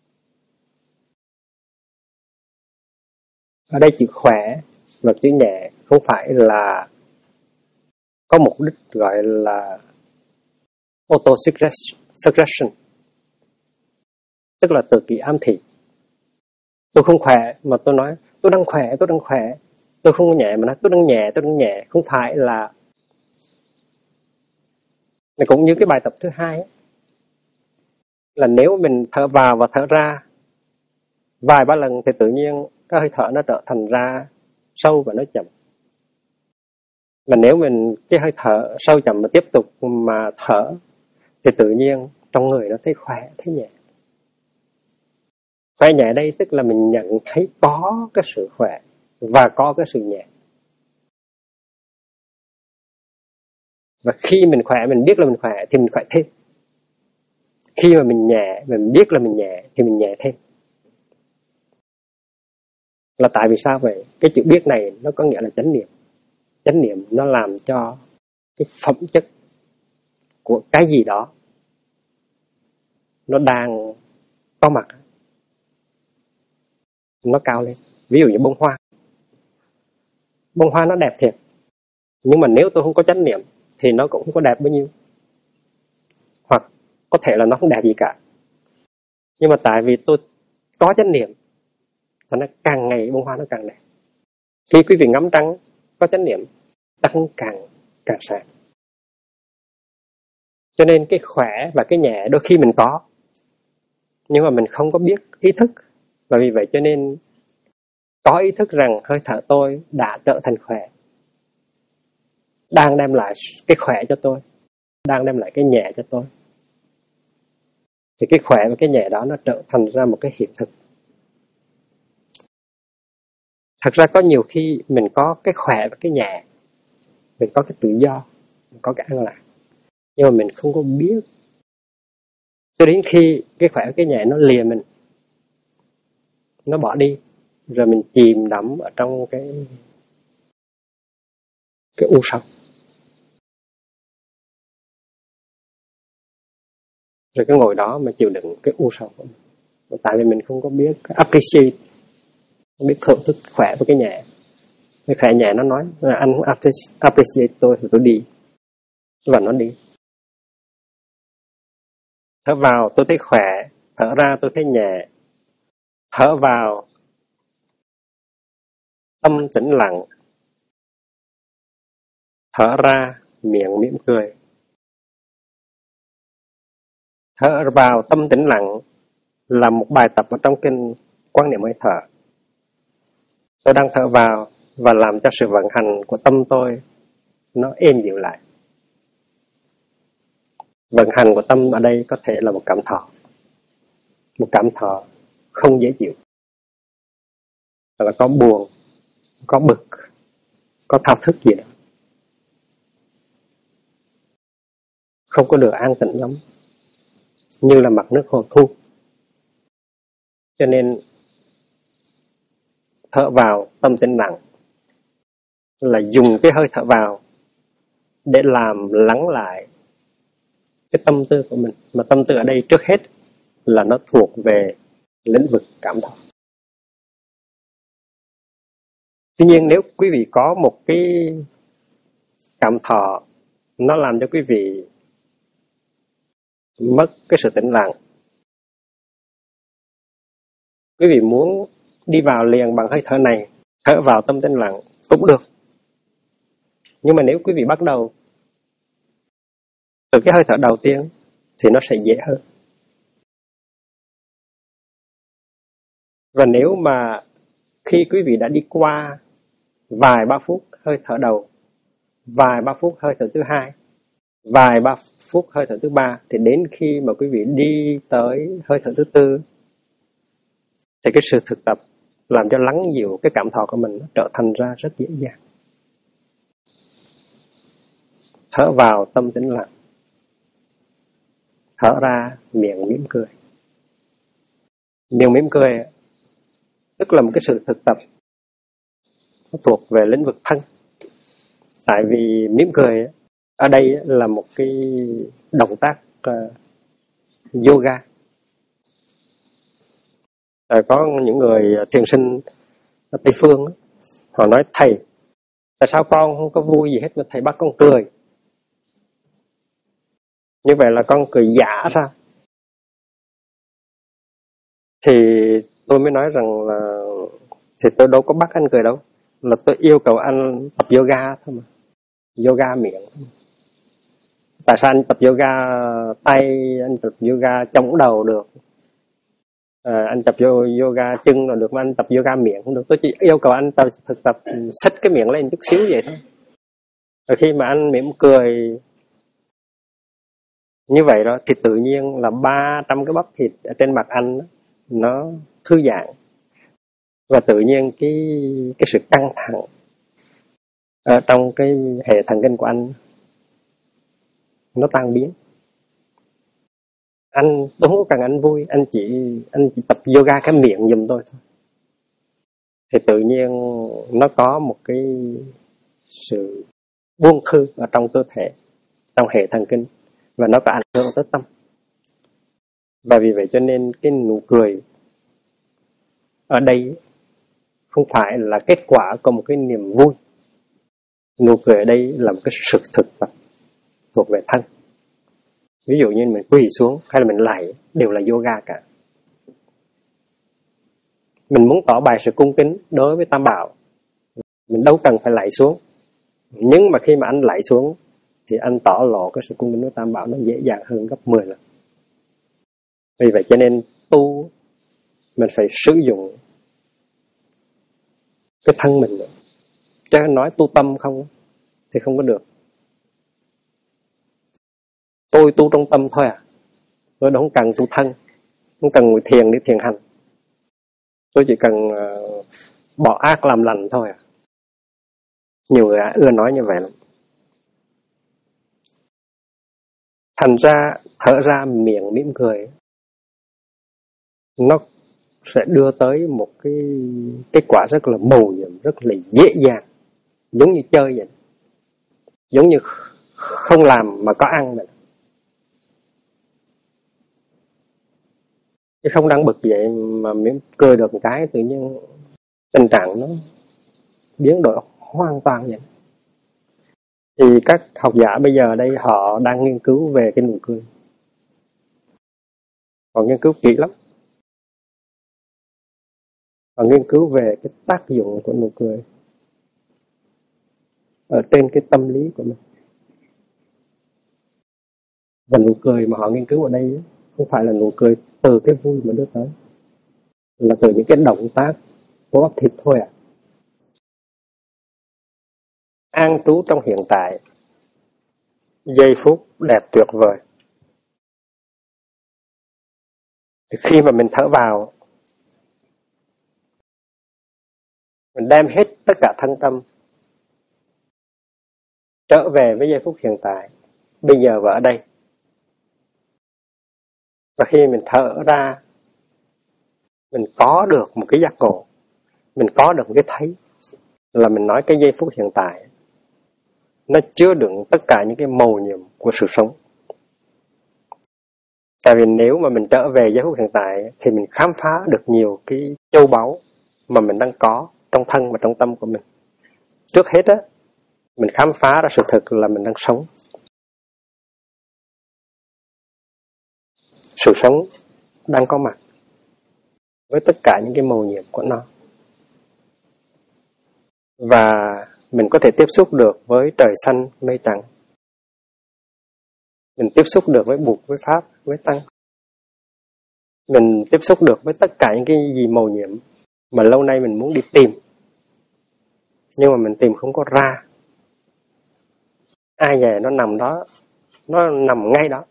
Ở đây chữ khỏe và chữ nhẹ không phải là có mục đích gọi là auto-suggestion, tức là tự kỷ ám thị. Tôi không khỏe mà tôi nói tôi đang khỏe, tôi đang khỏe. Tôi không nhẹ mà nói tôi đang nhẹ, tôi đang nhẹ. Không phải là... Này cũng như cái bài tập thứ hai ấy, là nếu mình thở vào và thở ra vài ba lần thì tự nhiên cái hơi thở nó trở thành ra sâu và nó chậm. Mà nếu mình cái hơi thở sâu chậm mà tiếp tục mà thở thì tự nhiên trong người nó thấy khỏe, thấy nhẹ. Khỏe nhẹ đây tức là mình nhận thấy có cái sự khỏe và có cái sự nhẹ. Và khi mình khỏe, mình biết là mình khỏe thì mình khỏe thêm. Khi mà mình nhẹ, mình biết là mình nhẹ thì mình nhẹ thêm. Là tại vì sao vậy? Cái chữ biết này nó có nghĩa là chánh niệm. Chánh niệm nó làm cho cái phẩm chất của cái gì đó nó đang có mặt, nó cao lên. Ví dụ như bông hoa. Bông hoa nó đẹp thiệt, Nhưng mà nếu tôi không có chánh niệm thì nó cũng không có đẹp bao nhiêu, hoặc có thể là nó không đẹp gì cả. Nhưng mà tại vì tôi có chánh niệm và nó càng ngày bông hoa nó càng đẹp. Khi quý vị ngắm trăng có chánh niệm, trăng càng sáng. Cho nên cái khỏe và cái nhẹ đôi khi mình có, nhưng mà mình không có biết ý thức. Và vì vậy cho nên có ý thức rằng hơi thở tôi đã trở thành khỏe, đang đem lại cái khỏe cho tôi, đang đem lại cái nhẹ cho tôi. Thì cái khỏe và cái nhẹ đó nó trở thành ra một cái hiện thực. Thật ra có nhiều khi mình có cái khỏe và cái nhẹ, mình có cái tự do, mình có cái an lạc, nhưng mà mình không có biết. Cho đến khi cái khỏe và cái nhẹ nó lìa mình, nó bỏ đi, rồi mình chìm đắm ở trong cái u sầu. Rồi cái ngồi đó mà chịu đựng cái u sầu của mình. Tại vì mình không có biết appreciate, không biết thưởng thức khỏe và cái nhẹ. Cái khỏe nhẹ nó nói là anh không appreciate tôi thì tôi đi. Và nó đi. Thở vào tôi thấy khỏe, thở ra tôi thấy nhẹ. Thở vào tâm tĩnh lặng, thở ra miệng mỉm cười. Thở vào tâm tĩnh lặng là một bài tập ở trong kinh quan niệm hơi thở. Tôi đang thở vào và làm cho sự vận hành của tâm tôi nó êm dịu lại. Vận hành của tâm ở đây có thể là một cảm thọ. Một cảm thọ không dễ chịu. Là có buồn, có bực, có thao thức gì đó. Không có được an tĩnh lắm, như là mặt nước hồ thu. Cho nên thở vào tâm tĩnh lặng là dùng cái hơi thở vào để làm lắng lại cái tâm tư của mình. Mà tâm tư ở đây trước hết là nó thuộc về lĩnh vực cảm thọ. Tuy nhiên nếu quý vị có một cái cảm thọ nó làm cho quý vị mất cái sự tĩnh lặng, quý vị muốn đi vào liền bằng hơi thở này, thở vào tâm tĩnh lặng cũng được. Nhưng mà nếu quý vị bắt đầu từ cái hơi thở đầu tiên thì nó sẽ dễ hơn. Và nếu mà khi quý vị đã đi qua vài ba phút hơi thở đầu, vài ba phút hơi thở thứ hai, vài ba phút hơi thở thứ ba, thì đến khi mà quý vị đi tới hơi thở thứ tư thì cái sự thực tập làm cho lắng dịu cái cảm thọ của mình nó trở thành ra rất dễ dàng. Thở vào tâm tĩnh lặng, thở ra miệng mỉm cười. Miệng mỉm cười tức là một cái sự thực tập nó thuộc về lĩnh vực thân. Tại vì mỉm cười ở đây là một cái động tác yoga. Có những người thiền sinh ở Tây Phương họ nói thầy, tại sao con không có vui gì hết mà thầy bắt con cười? Như vậy là con cười giả sao? Thì tôi mới nói rằng là thì tôi đâu có bắt anh cười đâu, là tôi yêu cầu anh tập yoga thôi mà, yoga miệng thôi. Tại sao anh tập yoga tay, anh tập yoga chống đầu được, anh tập yoga chân là được, mà anh tập yoga miệng không được? Tôi chỉ yêu cầu anh thực tập xách cái miệng lên chút xíu vậy thôi. Rồi khi mà anh mỉm cười như vậy đó thì tự nhiên là 300 cái bắp thịt ở trên mặt anh nó thư giãn, và tự nhiên cái sự căng thẳng ở trong cái hệ thần kinh của anh nó tan biến. Tôi không có cần anh vui, anh chỉ tập yoga cái miệng giùm tôi thôi. Thì tự nhiên nó có một cái sự buông thư ở trong cơ thể, trong hệ thần kinh, và nó có ảnh hưởng tới tâm. Và vì vậy cho nên cái nụ cười ở đây không phải là kết quả của một cái niềm vui, Nụ cười ở đây là một cái sự thực tập thuộc về thân. Ví dụ như mình quỳ xuống hay là mình lạy đều là yoga cả. Mình muốn tỏ bày sự cung kính đối với Tam Bảo, mình đâu cần phải lạy xuống. Nhưng mà khi mà anh lạy xuống thì anh tỏ lộ cái sự cung kính với Tam Bảo nó dễ dàng hơn gấp 10 lần. Vì vậy cho nên tu mình phải sử dụng cái thân mình nữa. Chứ nói tu tâm không thì không có được. Tôi tu trong tâm thôi à. Tôi không cần tu thân, không cần ngồi thiền để thiền hành. Tôi chỉ cần bỏ ác làm lành thôi à. Nhiều người ưa nói như vậy lắm. Thành ra thở ra miệng mỉm cười, nó sẽ đưa tới một cái kết quả rất là mầu nhiệm, rất là dễ dàng, giống như chơi vậy, giống như không làm mà có ăn vậy. Chứ không đang bực vậy mà mỉm cười được một cái tự nhiên tình trạng nó biến đổi hoàn toàn vậy. Thì các học giả bây giờ đây họ đang nghiên cứu về cái nụ cười. Họ nghiên cứu kỹ lắm. Họ nghiên cứu về cái tác dụng của nụ cười ở trên cái tâm lý của mình. Và nụ cười mà họ nghiên cứu ở đây không phải là nụ cười từ cái vui mà đưa tới, là từ những cái động tác của bắp thịt thôi à. An trú trong hiện tại, giây phút đẹp tuyệt vời. Thì khi mà mình thở vào, mình đem hết tất cả thân tâm trở về với giây phút hiện tại, bây giờ và ở đây. Và khi mình thở ra, mình có được một cái giác ngộ, mình có được một cái thấy, là mình nói cái giây phút hiện tại nó chứa đựng tất cả những cái mầu nhiệm của sự sống. Tại vì nếu mà mình trở về giây phút hiện tại thì mình khám phá được nhiều cái châu báu mà mình đang có trong thân và trong tâm của mình. Trước hết á, mình khám phá ra sự thật là mình đang sống. Sự sống đang có mặt với tất cả những cái mầu nhiệm của nó. Và mình có thể tiếp xúc được với trời xanh mây trắng. Mình tiếp xúc được với Bụt, với Pháp, với Tăng. Mình tiếp xúc được với tất cả những cái gì mầu nhiệm mà lâu nay mình muốn đi tìm, nhưng mà mình tìm không có ra. Ai dè nó nằm đó, nó nằm ngay đó.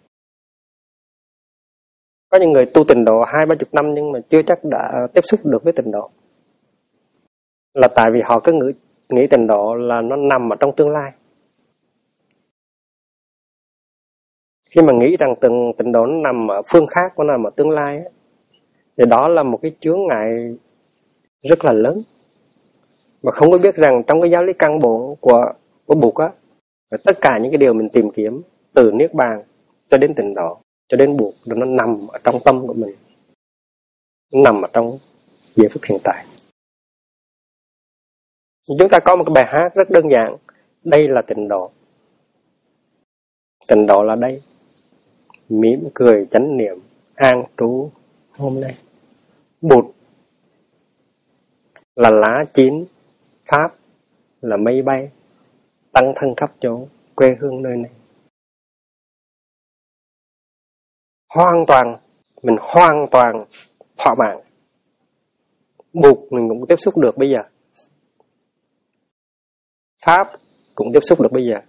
Có những người tu tịnh độ 20-30 năm nhưng mà chưa chắc đã tiếp xúc được với tịnh độ. Là tại vì họ cứ nghĩ tịnh độ là nó nằm ở trong tương lai. Khi mà nghĩ rằng tịnh độ nó nằm ở phương khác, nó nằm ở tương lai ấy, thì đó là một cái chướng ngại rất là lớn. Mà không có biết rằng trong cái giáo lý căn bộ của Bụt á, tất cả những cái điều mình tìm kiếm từ Niết Bàn cho đến tịnh độ, cho đến Bụt, nó nằm ở trong tâm của mình, nó nằm ở trong giây phút hiện tại. Chúng ta có một cái bài hát rất đơn giản, đây là tịnh độ. Tịnh độ là đây, mỉm cười chánh niệm an trú hôm nay. Bụt là lá chín, Pháp là mây bay, tăng thân khắp chỗ, quê hương nơi này. Mình hoàn toàn thỏa mãn. Bụt mình cũng tiếp xúc được bây giờ, Pháp cũng tiếp xúc được bây giờ.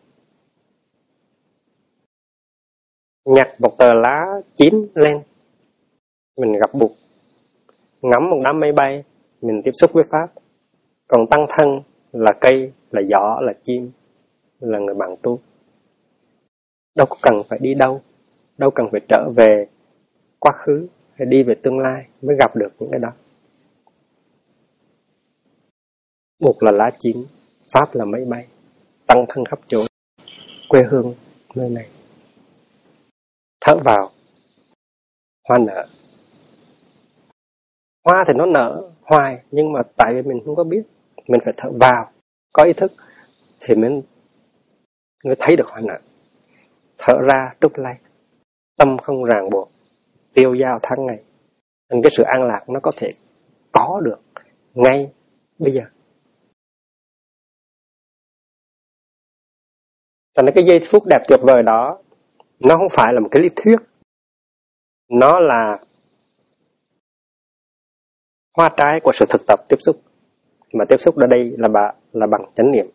Nhặt một tờ lá chín lên, mình gặp Bụt. Ngắm một đám mây bay, mình tiếp xúc với Pháp. Còn tăng thân là cây, là gió, là chim, là người bạn tu. Đâu có cần phải đi đâu cần phải trở về quá khứ hay đi về tương lai mới gặp được những cái đó. Bụt là lá chín, Pháp là mây bay, tăng thân khắp chỗ, quê hương nơi này. Thở vào, hoa nở. Hoa thì nó nở hoài, nhưng mà tại vì mình không có biết, mình phải thở vào, có ý thức. thì mới thấy được hoạn nạn. Thở ra trút lấy, tâm không ràng buộc, tiêu dao tháng ngày. Nên cái sự an lạc nó có thể có được ngay bây giờ. Thành ra cái giây phút đẹp tuyệt vời đó, nó không phải là một cái lý thuyết, nó là hoa trái của sự thực tập tiếp xúc. Mà tiếp xúc ở đây là bằng chánh niệm.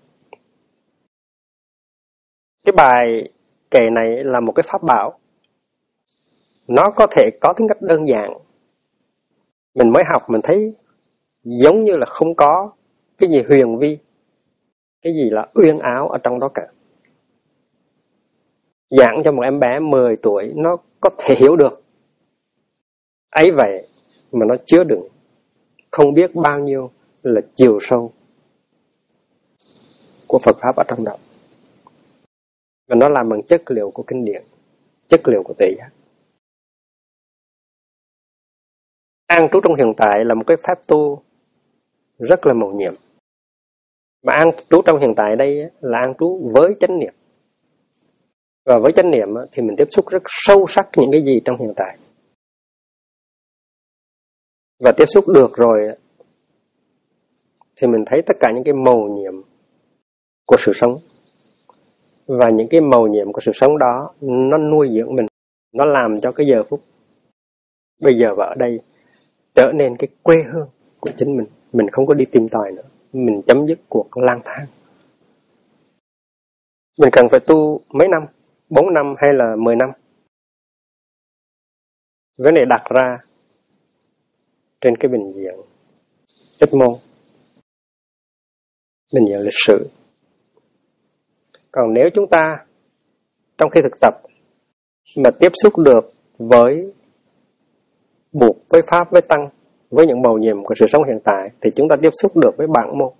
Cái bài kệ này là một cái pháp bảo. Nó có thể có tính cách đơn giản. Mình mới học mình thấy giống như là không có cái gì huyền vi, cái gì là uyên áo ở trong đó cả. Giảng cho một em bé 10 tuổi nó có thể hiểu được. Ấy vậy mà nó chứa đựng không biết bao nhiêu là chiều sâu của Phật Pháp ở trong đó. Và nó làm bằng chất liệu của kinh điển, chất liệu của tuệ giác. An trú trong hiện tại là một cái pháp tu rất là mầu nhiệm. Mà an trú trong hiện tại đây là an trú với chánh niệm. Và với chánh niệm thì mình tiếp xúc rất sâu sắc những cái gì trong hiện tại. Và tiếp xúc được rồi thì mình thấy tất cả những cái mầu nhiệm của sự sống. Và những cái mầu nhiệm của sự sống đó nó nuôi dưỡng mình, nó làm cho cái giờ phút bây giờ và ở đây trở nên cái quê hương của chính mình. Mình không có đi tìm tòi nữa, mình chấm dứt cuộc lang thang. Mình cần phải tu mấy năm, 4 năm hay là 10 năm. Vấn đề đặt ra trên cái bình diện chất môn, bình diện lịch sử. Còn nếu chúng ta trong khi thực tập mà tiếp xúc được với buộc, với Pháp, với Tăng, với những mầu nhiệm của sự sống hiện tại, thì chúng ta tiếp xúc được với bản môn.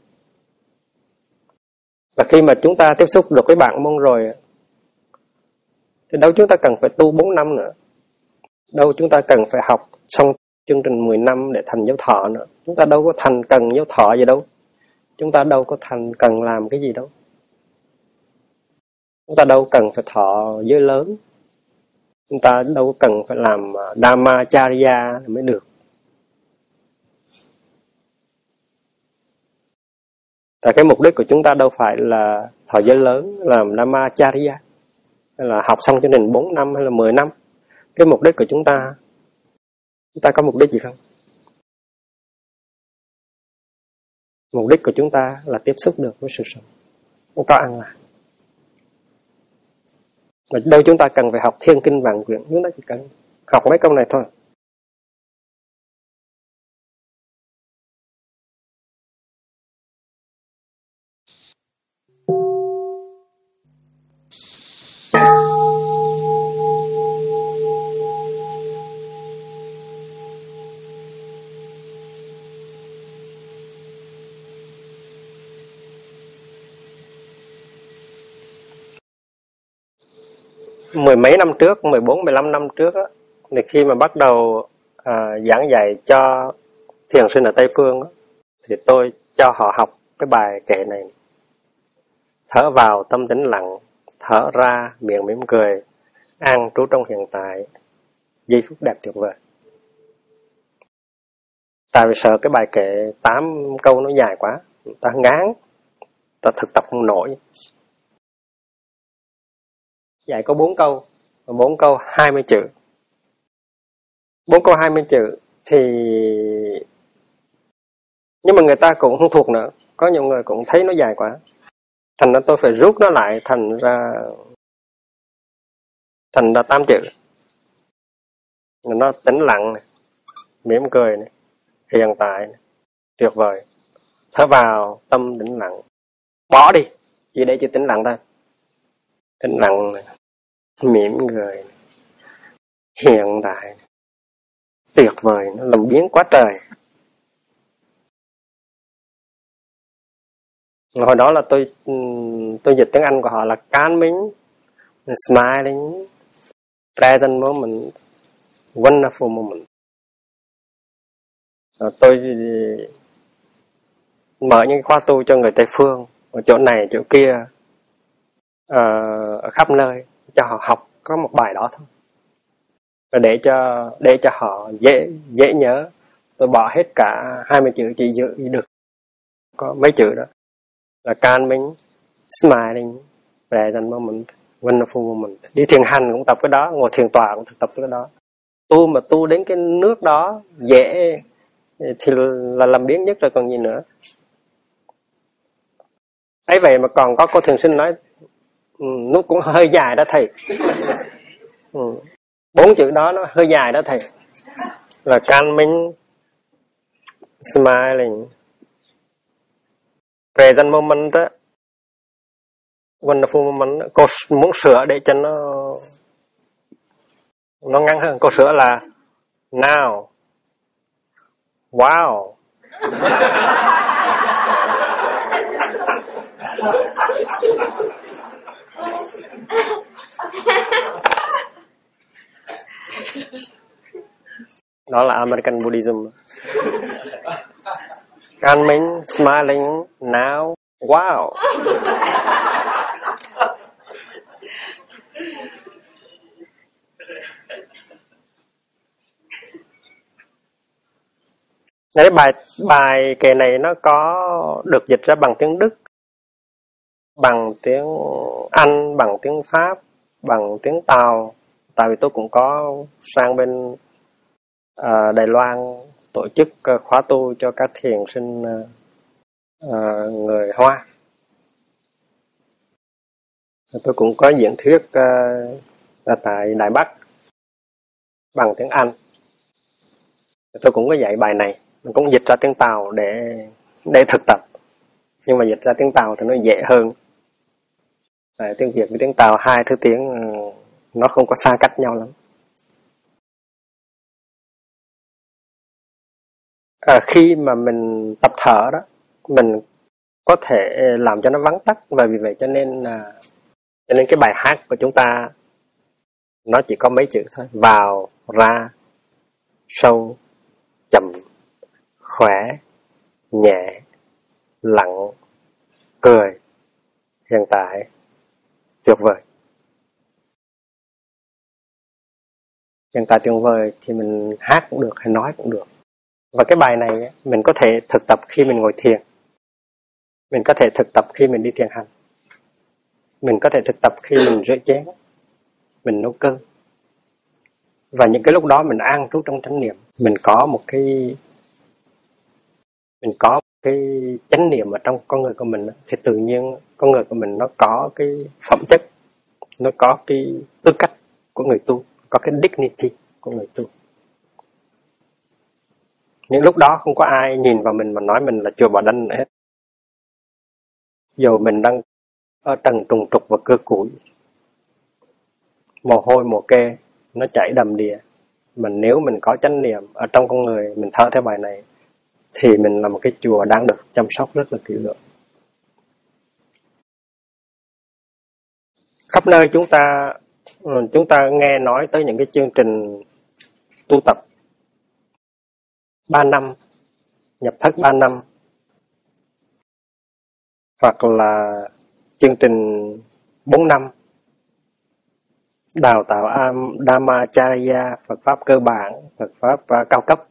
Và khi mà chúng ta tiếp xúc được với bản môn rồi thì đâu chúng ta cần phải tu 4 năm nữa. Đâu chúng ta cần phải học xong chương trình 10 năm để thành giáo thọ nữa. Chúng ta đâu có thành cần giáo thọ gì đâu. Chúng ta đâu có thành cần làm cái gì đâu. Chúng ta đâu cần phải thọ giới lớn. Chúng ta đâu cần phải làm Dhammacharya mới được. Tại cái mục đích của chúng ta đâu phải là thọ giới lớn, làm Dhammacharya, hay là học xong chương trình 4 năm hay là 10 năm. Cái mục đích của chúng ta có mục đích gì không? Mục đích của chúng ta là tiếp xúc được với sự sống, không có ăn lạc. Mà đâu chúng ta cần phải học thiên kinh vạn quyển, chúng ta chỉ cần học mấy câu này thôi. Mười mấy năm trước, 14, 15 năm trước á, thì khi mà bắt đầu giảng dạy cho thiền sinh ở Tây Phương á, thì tôi cho họ học cái bài kệ này. Thở vào tâm tĩnh lặng, thở ra miệng mỉm cười, an trú trong hiện tại, giây phút đẹp tuyệt vời. Tại vì sợ cái bài kệ 8 câu nó dài quá, ta ngán, ta thực tập không nổi. Dạy có 4 câu, 4 câu 20 chữ. 4 câu 20 chữ thì... Nhưng mà người ta cũng không thuộc nữa. Có nhiều người cũng thấy nó dài quá. Thành ra tôi phải rút nó lại thành ra 8 chữ. Nó tĩnh lặng này, mỉm cười này, hiện tại này, tuyệt vời. Thở vào tâm tĩnh lặng. Bỏ đi, chỉ để chữ tĩnh lặng thôi. Tĩnh lặng này, mỉm cười này, hiện tại này, tuyệt vời, nó làm biến quá trời. Hồi đó là tôi dịch tiếng Anh của họ là calming, smiling, present moment, wonderful moment. Tôi mở những khóa tu cho người Tây Phương ở chỗ này chỗ kia, ở khắp nơi, cho họ học có một bài đó thôi, và để cho họ dễ nhớ. Tôi bỏ hết cả 20 chữ chỉ giữ được có mấy chữ đó là calming, smiling, present moment, wonderful moment. Đi thiền hành cũng tập cái đó, ngồi thiền tọa cũng tập cái đó. Tu đến cái nước đó dễ thì là làm biến nhất rồi còn gì nữa. Ấy vậy mà còn có cô thiền sinh nói nó cũng hơi dài đó thầy. 4 chữ đó nó hơi dài đó thầy, là calming, smiling, present moment á, wonderful moment. Cô muốn sửa để cho nó ngắn hơn. Cô sửa là now, wow. Đó là American Buddhism. Calming, smiling, now, wow. Đấy, bài kệ này nó có được dịch ra bằng tiếng Đức, bằng tiếng Anh, bằng tiếng Pháp, bằng tiếng Tàu. Tại vì tôi cũng có sang bên Đài Loan tổ chức khóa tu cho các thiền sinh người Hoa. Tôi cũng có diễn thuyết tại Đài Bắc bằng tiếng Anh. Tôi cũng có dạy bài này, mình cũng dịch ra tiếng Tàu để thực tập. Nhưng mà dịch ra tiếng Tàu thì nó dễ hơn. Tiếng Việt với tiếng Tàu, hai thứ tiếng nó không có xa cách nhau lắm. Khi mà mình tập thở đó, mình có thể làm cho nó vắn tắt, và vì vậy cho nên cái bài hát của chúng ta nó chỉ có mấy chữ thôi: vào, ra, sâu, chậm, khỏe, nhẹ, lặng, cười, hiện tại, tuyệt vời. Hiện tại tuyệt vời thì mình hát cũng được hay nói cũng được. Và cái bài này mình có thể thực tập khi mình ngồi thiền, mình có thể thực tập khi mình đi thiền hành, mình có thể thực tập khi mình rửa chén, mình nấu cơm. Và những cái lúc đó mình an trú trong chánh niệm, mình có một cái chánh niệm ở trong con người của mình, thì tự nhiên con người của mình nó có cái phẩm chất, nó có cái tư cách của người tu, có cái dignity của người tu. Những lúc đó không có ai nhìn vào mình mà nói mình là chùa Bà Đanh nữa hết. Dù mình đang ở trần trùng trục và cơ củi, mồ hôi mồ kê nó chảy đầm đìa, mà nếu mình có chánh niệm ở trong con người, mình thở theo bài này, thì mình là một cái chùa đang được chăm sóc rất là kỹ lưỡng. Khắp nơi chúng ta nghe nói tới những cái chương trình tu tập 3 năm, nhập thất 3 năm, hoặc là chương trình 4 năm, đào tạo Dhamacharya, Phật Pháp cơ bản, Phật Pháp cao cấp.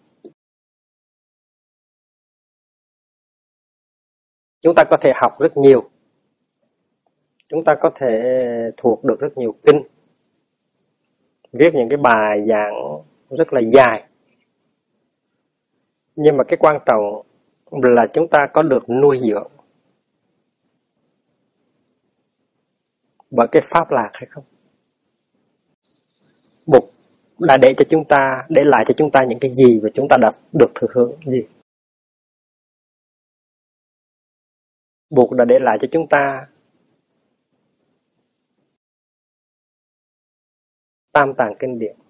Chúng ta có thể học rất nhiều, chúng ta có thể thuộc được rất nhiều kinh, viết những cái bài giảng rất là dài. Nhưng mà cái quan trọng là chúng ta có được nuôi dưỡng bởi cái pháp lạc hay không. Bụt đã để lại cho chúng ta những cái gì, và chúng ta đã được thừa hưởng gì. Bụt đã để lại cho chúng ta Tam Tạng kinh điển.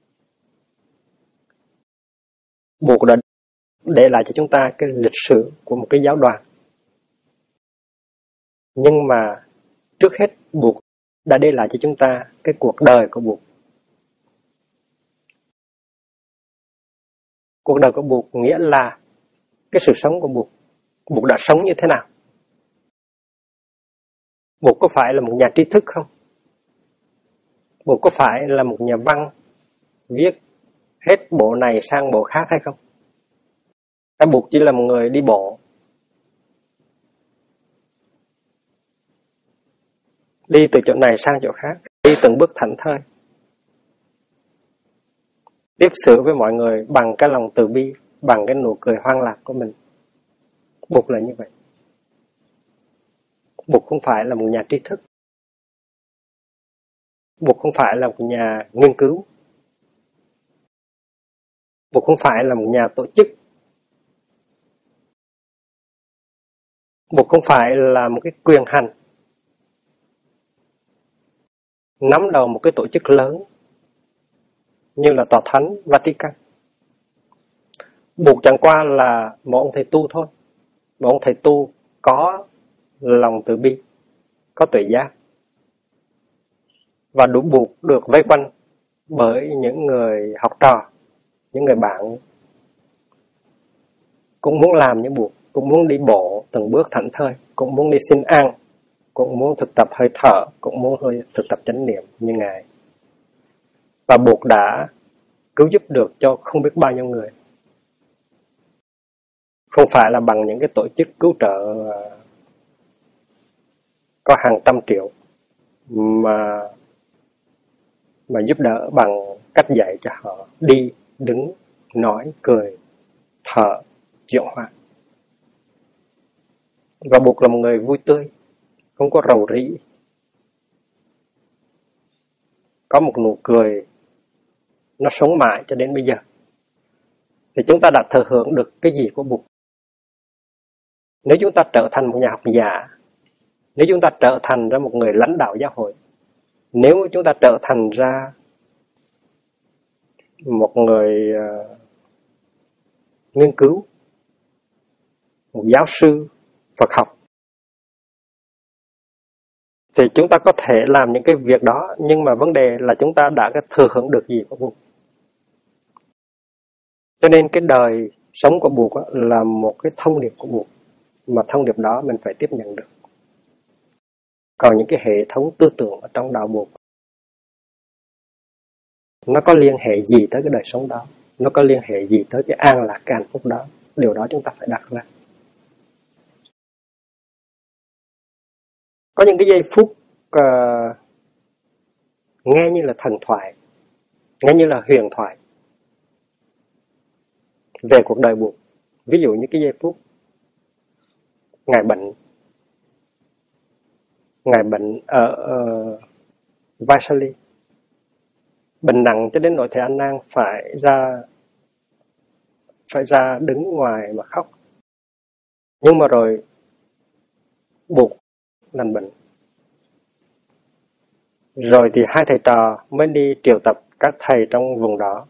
Bụt đã để lại cho chúng ta cái lịch sử của một cái giáo đoàn. Nhưng mà trước hết Bụt đã để lại cho chúng ta cái cuộc đời của Bụt. Cuộc đời của Bụt nghĩa là cái sự sống của Bụt. Bụt đã sống như thế nào? Bụt có phải là một nhà trí thức không? Bụt có phải là một nhà văn viết hết bộ này sang bộ khác hay không? Hay Bụt chỉ là một người đi bộ, đi từ chỗ này sang chỗ khác, đi từng bước thảnh thơi, tiếp xử với mọi người bằng cái lòng từ bi, bằng cái nụ cười hoang lạc của mình. Bụt là như vậy. Bụt không phải là một nhà trí thức. Bụt không phải là một nhà nghiên cứu. Bụt không phải là một nhà tổ chức. Bụt không phải là một cái quyền hành nắm đầu một cái tổ chức lớn như là Tòa Thánh Vatican. Bụt chẳng qua là một ông thầy tu thôi. Một ông thầy tu có lòng từ bi, có tuệ giác, và đủ Bụt được vây quanh bởi những người học trò, những người bạn cũng muốn làm như Bụt, cũng muốn đi bộ từng bước thảnh thơi, cũng muốn đi xin ăn, cũng muốn thực tập hơi thở, cũng muốn thực tập chánh niệm như Ngài. Và Bụt đã cứu giúp được cho không biết bao nhiêu người. Không phải là bằng những cái tổ chức cứu trợ có hàng trăm triệu, mà giúp đỡ bằng cách dạy cho họ đi, đứng, nói, cười, thở, chuyển hóa. Và Bụt là một người vui tươi, không có rầu rĩ, có một nụ cười nó sống mãi cho đến bây giờ. Thì chúng ta đã thừa hưởng được cái gì của Bụt? Nếu chúng ta trở thành một nhà học giả, nếu chúng ta trở thành ra một người lãnh đạo giáo hội, nếu chúng ta trở thành ra một người nghiên cứu, một giáo sư Phật học, thì chúng ta có thể làm những cái việc đó, nhưng mà vấn đề là chúng ta đã thừa hưởng được gì của Bụt. Cho nên cái đời sống của Bụt là một cái thông điệp của Bụt, mà thông điệp đó mình phải tiếp nhận được. Còn những cái hệ thống tư tưởng ở trong đạo Bụt, nó có liên hệ gì tới cái đời sống đó, nó có liên hệ gì tới cái an lạc, cái hạnh phúc đó, điều đó chúng ta phải đặt ra. Có những cái giây phút nghe như là thần thoại, nghe như là huyền thoại về cuộc đời Bụt. Ví dụ như cái giây phút Ngài bệnh ở Vaishali, bệnh nặng cho đến nỗi thầy A Nan phải ra đứng ngoài mà khóc. Nhưng mà rồi Bụt lành bệnh. Rồi thì hai thầy trò mới đi triệu tập các thầy trong vùng đó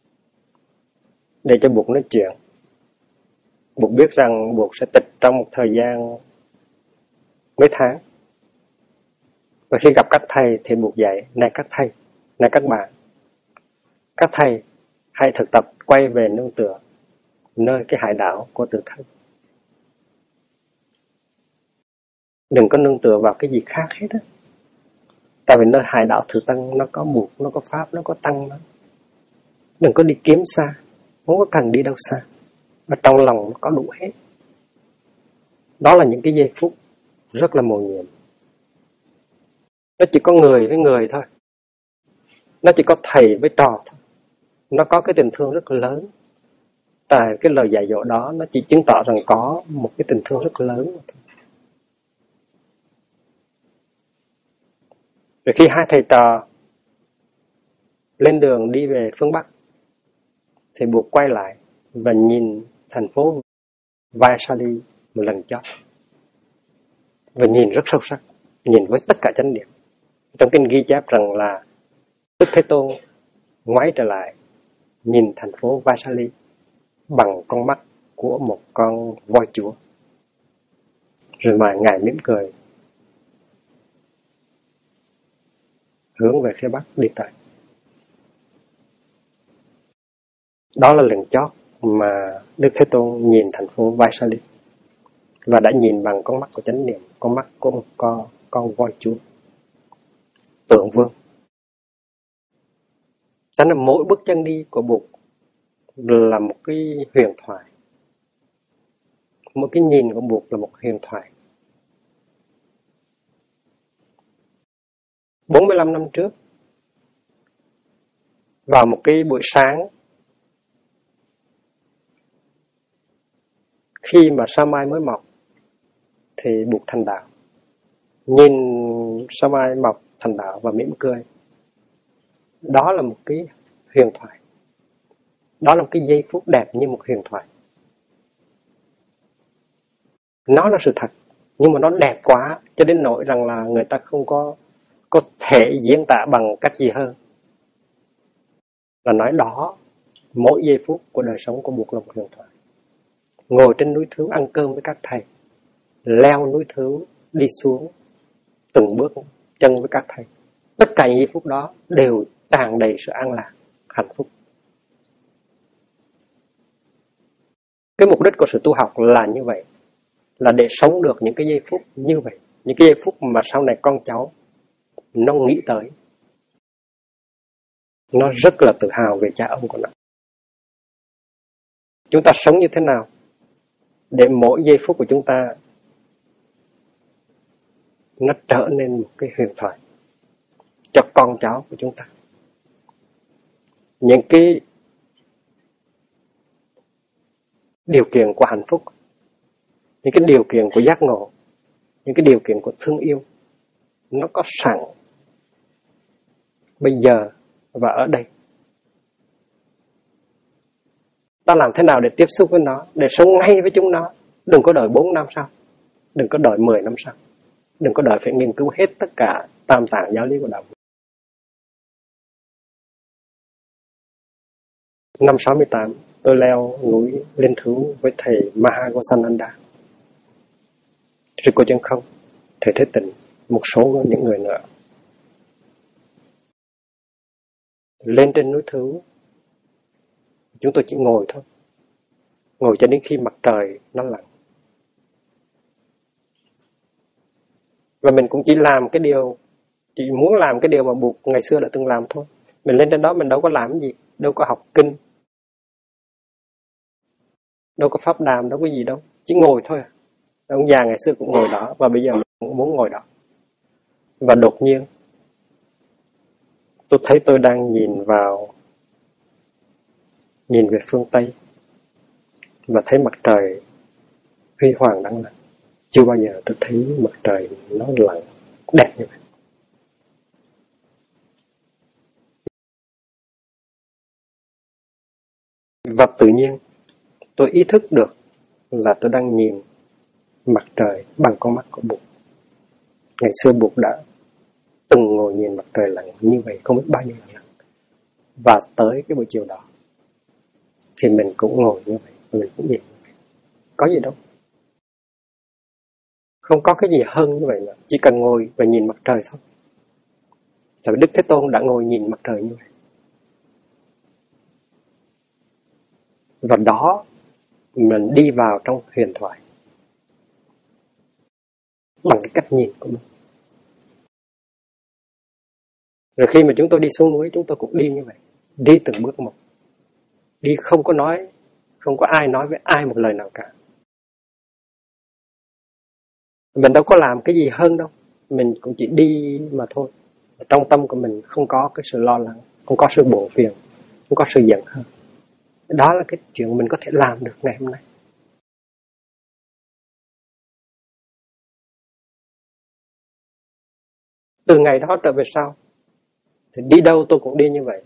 để cho Bụt nói chuyện. Bụt biết rằng Bụt sẽ tịch trong một thời gian mấy tháng. Và khi gặp các thầy thì Bụt dạy: này các thầy, này các bạn, các thầy hãy thực tập quay về nương tựa nơi cái hải đảo của tự thân. Đừng có nương tựa vào cái gì khác hết á. Tại vì nơi hải đảo tự thân nó có Bụt, nó có Pháp, nó có Tăng đó. Đừng có đi kiếm xa, không có cần đi đâu xa. Ở trong lòng nó có đủ hết. Đó là những cái giây phút rất là mầu nhiệm. Nó chỉ có người với người thôi. Nó chỉ có thầy với trò thôi. Nó có cái tình thương rất lớn. Tại cái lời dạy dỗ đó nó chỉ chứng tỏ rằng có một cái tình thương rất lớn. Rồi khi hai thầy trò lên đường đi về phương Bắc thì Bụt quay lại và nhìn thành phố Vaishali một lần chót. Và nhìn rất sâu sắc, nhìn với tất cả chánh niệm. Trong kinh ghi chép rằng là Đức Thế Tôn ngoái trở lại nhìn thành phố Vaishali bằng con mắt của một con voi chúa. Rồi mà Ngài mỉm cười hướng về phía Bắc đi tới. Đó là lần chót mà Đức Thế Tôn nhìn thành phố Vaishali, và đã nhìn bằng con mắt của chánh niệm, con mắt của một con con voi chúa, tượng vương. Cho nên mỗi bước chân đi của Bụt là một cái huyền thoại. Mỗi cái nhìn của Bụt là một huyền thoại. 45 năm trước, vào một cái buổi sáng, khi mà sao mai mới mọc, thì Bụt thành đạo. Nhìn sao mai mọc thành đạo và mỉm cười. Đó là một cái huyền thoại. Đó là một cái giây phút đẹp như một huyền thoại. Nó là sự thật, nhưng mà nó đẹp quá cho đến nỗi rằng là người ta không có thể diễn tả bằng cách gì hơn là nói đó. Mỗi giây phút của đời sống của Bụt là một huyền thoại. Ngồi trên núi Thứu ăn cơm với các thầy, leo núi Thứu đi xuống từng bước chân với các thầy. Tất cả những giây phút đó đều tràn đầy sự an lạc, hạnh phúc. Cái mục đích của sự tu học là như vậy, là để sống được những cái giây phút như vậy, những cái giây phút mà sau này con cháu nó nghĩ tới, nó rất là tự hào về cha ông của nó. Chúng ta sống như thế nào để mỗi giây phút của chúng ta nó trở nên một cái huyền thoại cho con cháu của chúng ta. Những cái điều kiện của hạnh phúc, những cái điều kiện của giác ngộ, những cái điều kiện của thương yêu, nó có sẵn bây giờ và ở đây. Ta làm thế nào để tiếp xúc với nó, để sống ngay với chúng nó. Đừng có đợi 4 năm sau, đừng có đợi 10 năm sau, đừng có đợi phải nghiên cứu hết tất cả tam tạng giáo lý của đạo. Năm 68, tôi leo núi Lên Thứu với thầy Mahagosananda, Sư Cô Chân Không, thầy Thế Tịnh, một số những người nữa. Lên trên núi Thứu, chúng tôi chỉ ngồi thôi, ngồi cho đến khi mặt trời nó lặn. Và mình cũng chỉ làm cái điều, chỉ muốn làm cái điều mà Bụt ngày xưa đã từng làm thôi. Mình lên trên đó mình đâu có làm gì, đâu có học kinh, đâu có pháp đàm, đâu có gì đâu, chỉ ngồi thôi. Ông già ngày xưa cũng ngồi đó, và bây giờ mình cũng muốn ngồi đó. Và đột nhiên tôi thấy tôi đang nhìn về phương Tây, và thấy mặt trời huy hoàng đang lặn. Chưa bao giờ tôi thấy mặt trời nó lặn đẹp như vậy. Và tự nhiên tôi ý thức được là tôi đang nhìn mặt trời bằng con mắt của Bụt. Ngày xưa Bụt đã từng ngồi nhìn mặt trời lặn như vậy không biết bao nhiêu lần. Và tới cái buổi chiều đó thì mình cũng ngồi như vậy, mình cũng nhìn như vậy. Có gì đâu, không có cái gì hơn như vậy nữa. Chỉ cần ngồi và nhìn mặt trời thôi. Tại vì Đức Thế Tôn đã ngồi nhìn mặt trời như vậy. Và đó mình đi vào trong huyền thoại bằng cái cách nhìn của mình. Rồi khi mà chúng tôi đi xuống núi, chúng tôi cũng đi như vậy, đi từng bước một, đi không có ai nói với ai một lời nào cả. Mình đâu có làm cái gì hơn đâu, mình cũng chỉ đi mà thôi. Trong tâm của mình không có cái sự lo lắng, không có sự buồn phiền, không có sự giận hờn. Đó là cái chuyện mình có thể làm được ngày hôm nay. Từ ngày đó trở về sau thì đi đâu tôi cũng đi như vậy.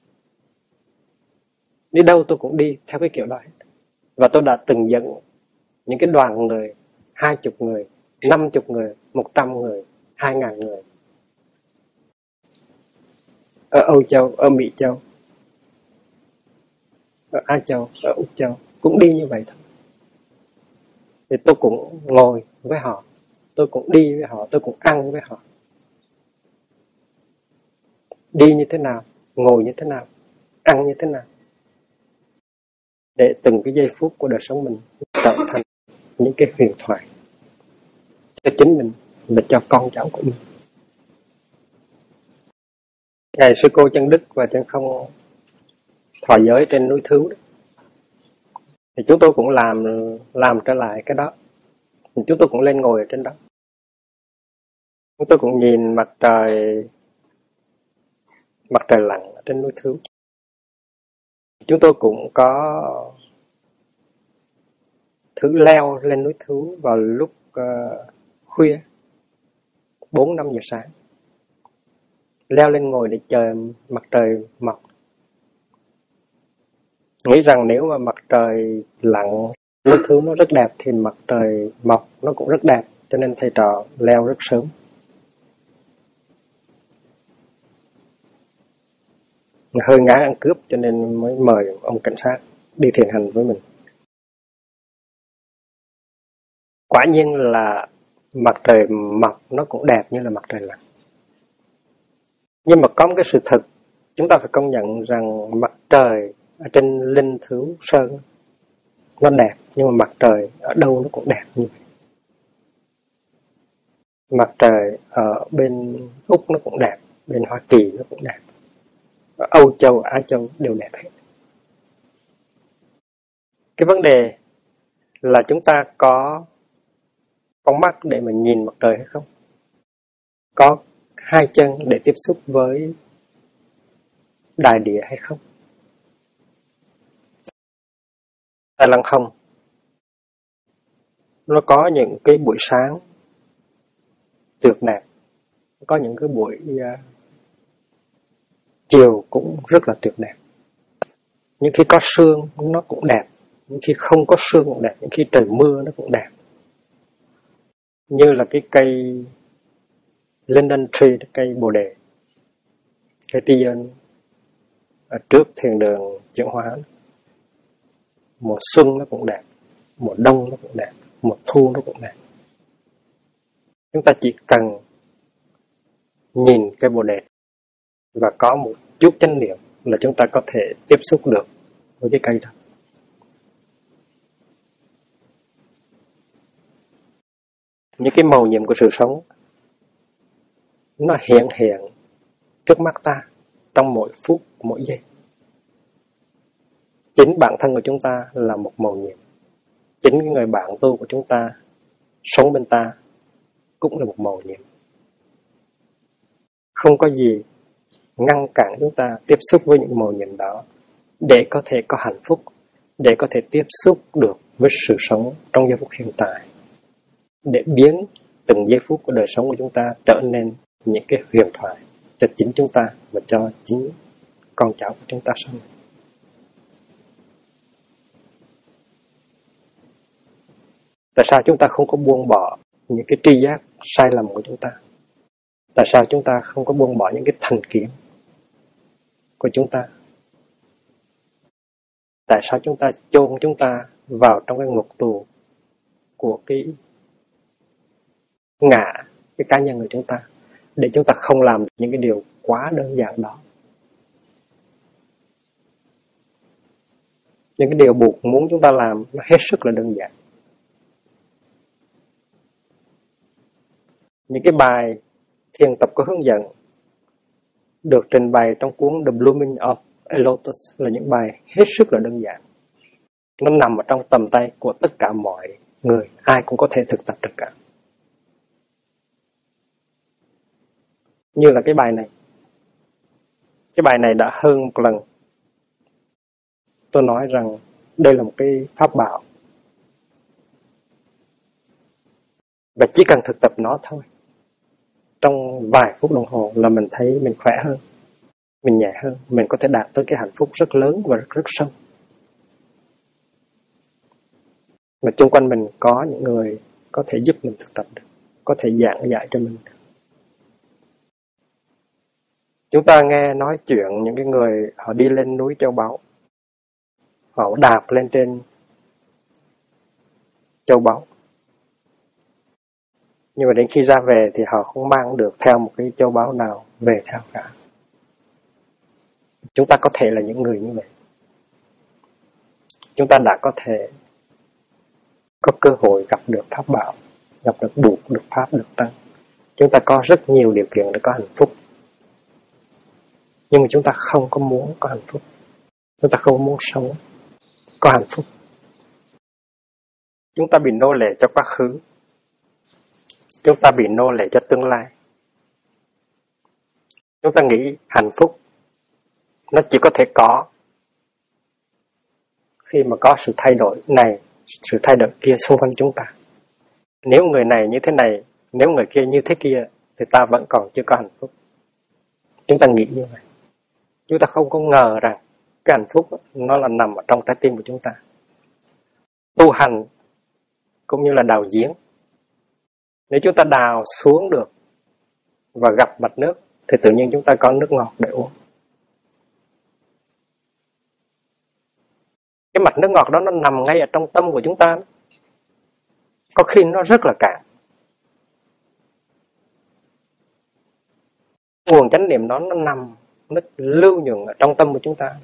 Đi đâu tôi cũng đi theo cái kiểu đó. Và tôi đã từng dẫn những cái đoàn người, 20 người, 50 người, 100 người, 2.000 người, ở Âu Châu, ở Mỹ Châu, ở Á Châu, ở Úc Châu, cũng đi như vậy thôi. Thì tôi cũng ngồi với họ, tôi cũng đi với họ, tôi cũng ăn với họ. Đi như thế nào, ngồi như thế nào, ăn như thế nào, để từng cái giây phút của đời sống mình trở thành những cái huyền thoại cho chính mình, và cho con cháu của mình. Ngày sư cô Chân Đức và Chân Không thọ giới trên núi Thứu đó, thì chúng tôi cũng làm trở lại cái đó. Thì chúng tôi cũng lên ngồi ở trên đó. Chúng tôi cũng nhìn mặt trời lặn ở trên núi Thứu. Chúng tôi cũng có thử leo lên núi Thứu vào lúc khuya 4-5 giờ sáng, leo lên ngồi để chờ mặt trời mọc. Nghĩ rằng nếu mà mặt trời lặn núi Thứu nó rất đẹp thì mặt trời mọc nó cũng rất đẹp, cho nên thầy trò leo rất sớm. Hơi ngán ăn cướp cho nên mới mời ông cảnh sát đi thiền hành với mình. Quả nhiên là mặt trời mọc nó cũng đẹp như là mặt trời lặn. Nhưng mà có một cái sự thật chúng ta phải công nhận rằng mặt trời ở trên Linh Thứu Sơn nó đẹp, nhưng mà mặt trời ở đâu nó cũng đẹp như vậy. Mặt trời ở bên Úc nó cũng đẹp, bên Hoa Kỳ nó cũng đẹp, ở Âu Châu, Á Châu đều đẹp hết. Cái vấn đề là chúng ta có con mắt để mà nhìn mặt trời hay không? Có hai chân để tiếp xúc với đại địa hay không? Tại Lăng Không nó có những cái buổi sáng tuyệt đẹp, có những cái buổi chiều cũng rất là tuyệt đẹp. Những khi có sương nó cũng đẹp, những khi không có sương cũng đẹp, những khi trời mưa nó cũng đẹp. Như là cái cây Linden Tree, cây bồ đề, cây ti ân ở trước thiền đường Chuyển Hóa. Mùa xuân nó cũng đẹp, mùa đông nó cũng đẹp, mùa thu nó cũng đẹp. Chúng ta chỉ cần nhìn cây bồ đề và có một chút chánh niệm là chúng ta có thể tiếp xúc được với cái cây đó. Những cái màu nhiệm của sự sống nó hiện trước mắt ta trong mỗi phút, mỗi giây. Chính bản thân của chúng ta là một màu nhiệm. Chính cái người bạn tu của chúng ta sống bên ta cũng là một màu nhiệm. Không có gì ngăn cản chúng ta tiếp xúc với những màu nhiệm đó để có thể có hạnh phúc, để có thể tiếp xúc được với sự sống trong giây phút hiện tại, để biến từng giây phút của đời sống của chúng ta trở nên những cái huyền thoại cho chính chúng ta và cho chính con cháu của chúng ta sau này. Tại sao chúng ta không có buông bỏ những cái tri giác sai lầm của chúng ta? Tại sao chúng ta không có buông bỏ những cái thành kiến của chúng ta? Tại sao chúng ta chôn chúng ta vào trong cái ngục tù của cái ngã, cái cá nhân của chúng ta, để chúng ta không làm những cái điều quá đơn giản đó? Những cái điều buộc muốn chúng ta làm nó hết sức là đơn giản. Những cái bài thiền tập có hướng dẫn được trình bày trong cuốn The Blooming of a Lotus là những bài hết sức là đơn giản. Nó nằm ở trong tầm tay của tất cả mọi người, ai cũng có thể thực tập được cả. Như là cái bài này. Cái bài này đã hơn một lần tôi nói rằng đây là một cái pháp bảo, và chỉ cần thực tập nó thôi, trong vài phút đồng hồ là mình thấy mình khỏe hơn, mình nhẹ hơn, mình có thể đạt tới cái hạnh phúc rất lớn và rất sâu. Mà xung quanh mình có những người có thể giúp mình thực tập được, có thể giảng dạy cho mình được. Chúng ta nghe nói chuyện những cái người họ đi lên núi Châu Báu, họ đạp lên trên Châu Báu, nhưng mà đến khi ra về thì họ không mang được theo một cái châu báu nào về theo cả. Chúng ta có thể là những người như vậy. Chúng ta đã có thể có cơ hội gặp được pháp bảo, gặp được Bụt, được Pháp, được Tăng, Chúng ta có rất nhiều điều kiện để có hạnh phúc, nhưng mà chúng ta không có muốn có hạnh phúc. Chúng ta không muốn sống có hạnh phúc. Chúng ta bị nô lệ cho quá khứ. Chúng ta bị nô lệ cho tương lai. Chúng ta nghĩ hạnh phúc nó chỉ có thể có khi mà có sự thay đổi này, sự thay đổi kia xung quanh chúng ta. Nếu người này như thế này, nếu người kia như thế kia, thì ta vẫn còn chưa có hạnh phúc. Chúng ta nghĩ như vậy. Chúng ta không có ngờ rằng cái hạnh phúc nó là nằm ở trong trái tim của chúng ta. Tu hành cũng như là đào giếng. Nếu chúng ta đào xuống được và gặp mặt nước, thì tự nhiên chúng ta có nước ngọt để uống. Cái mặt nước ngọt đó nó nằm ngay ở trong tâm của chúng ta. Có khi nó rất là cạn. Nguồn chánh niệm đó nó nằm, nó lưu nhường ở trong tâm của chúng ta.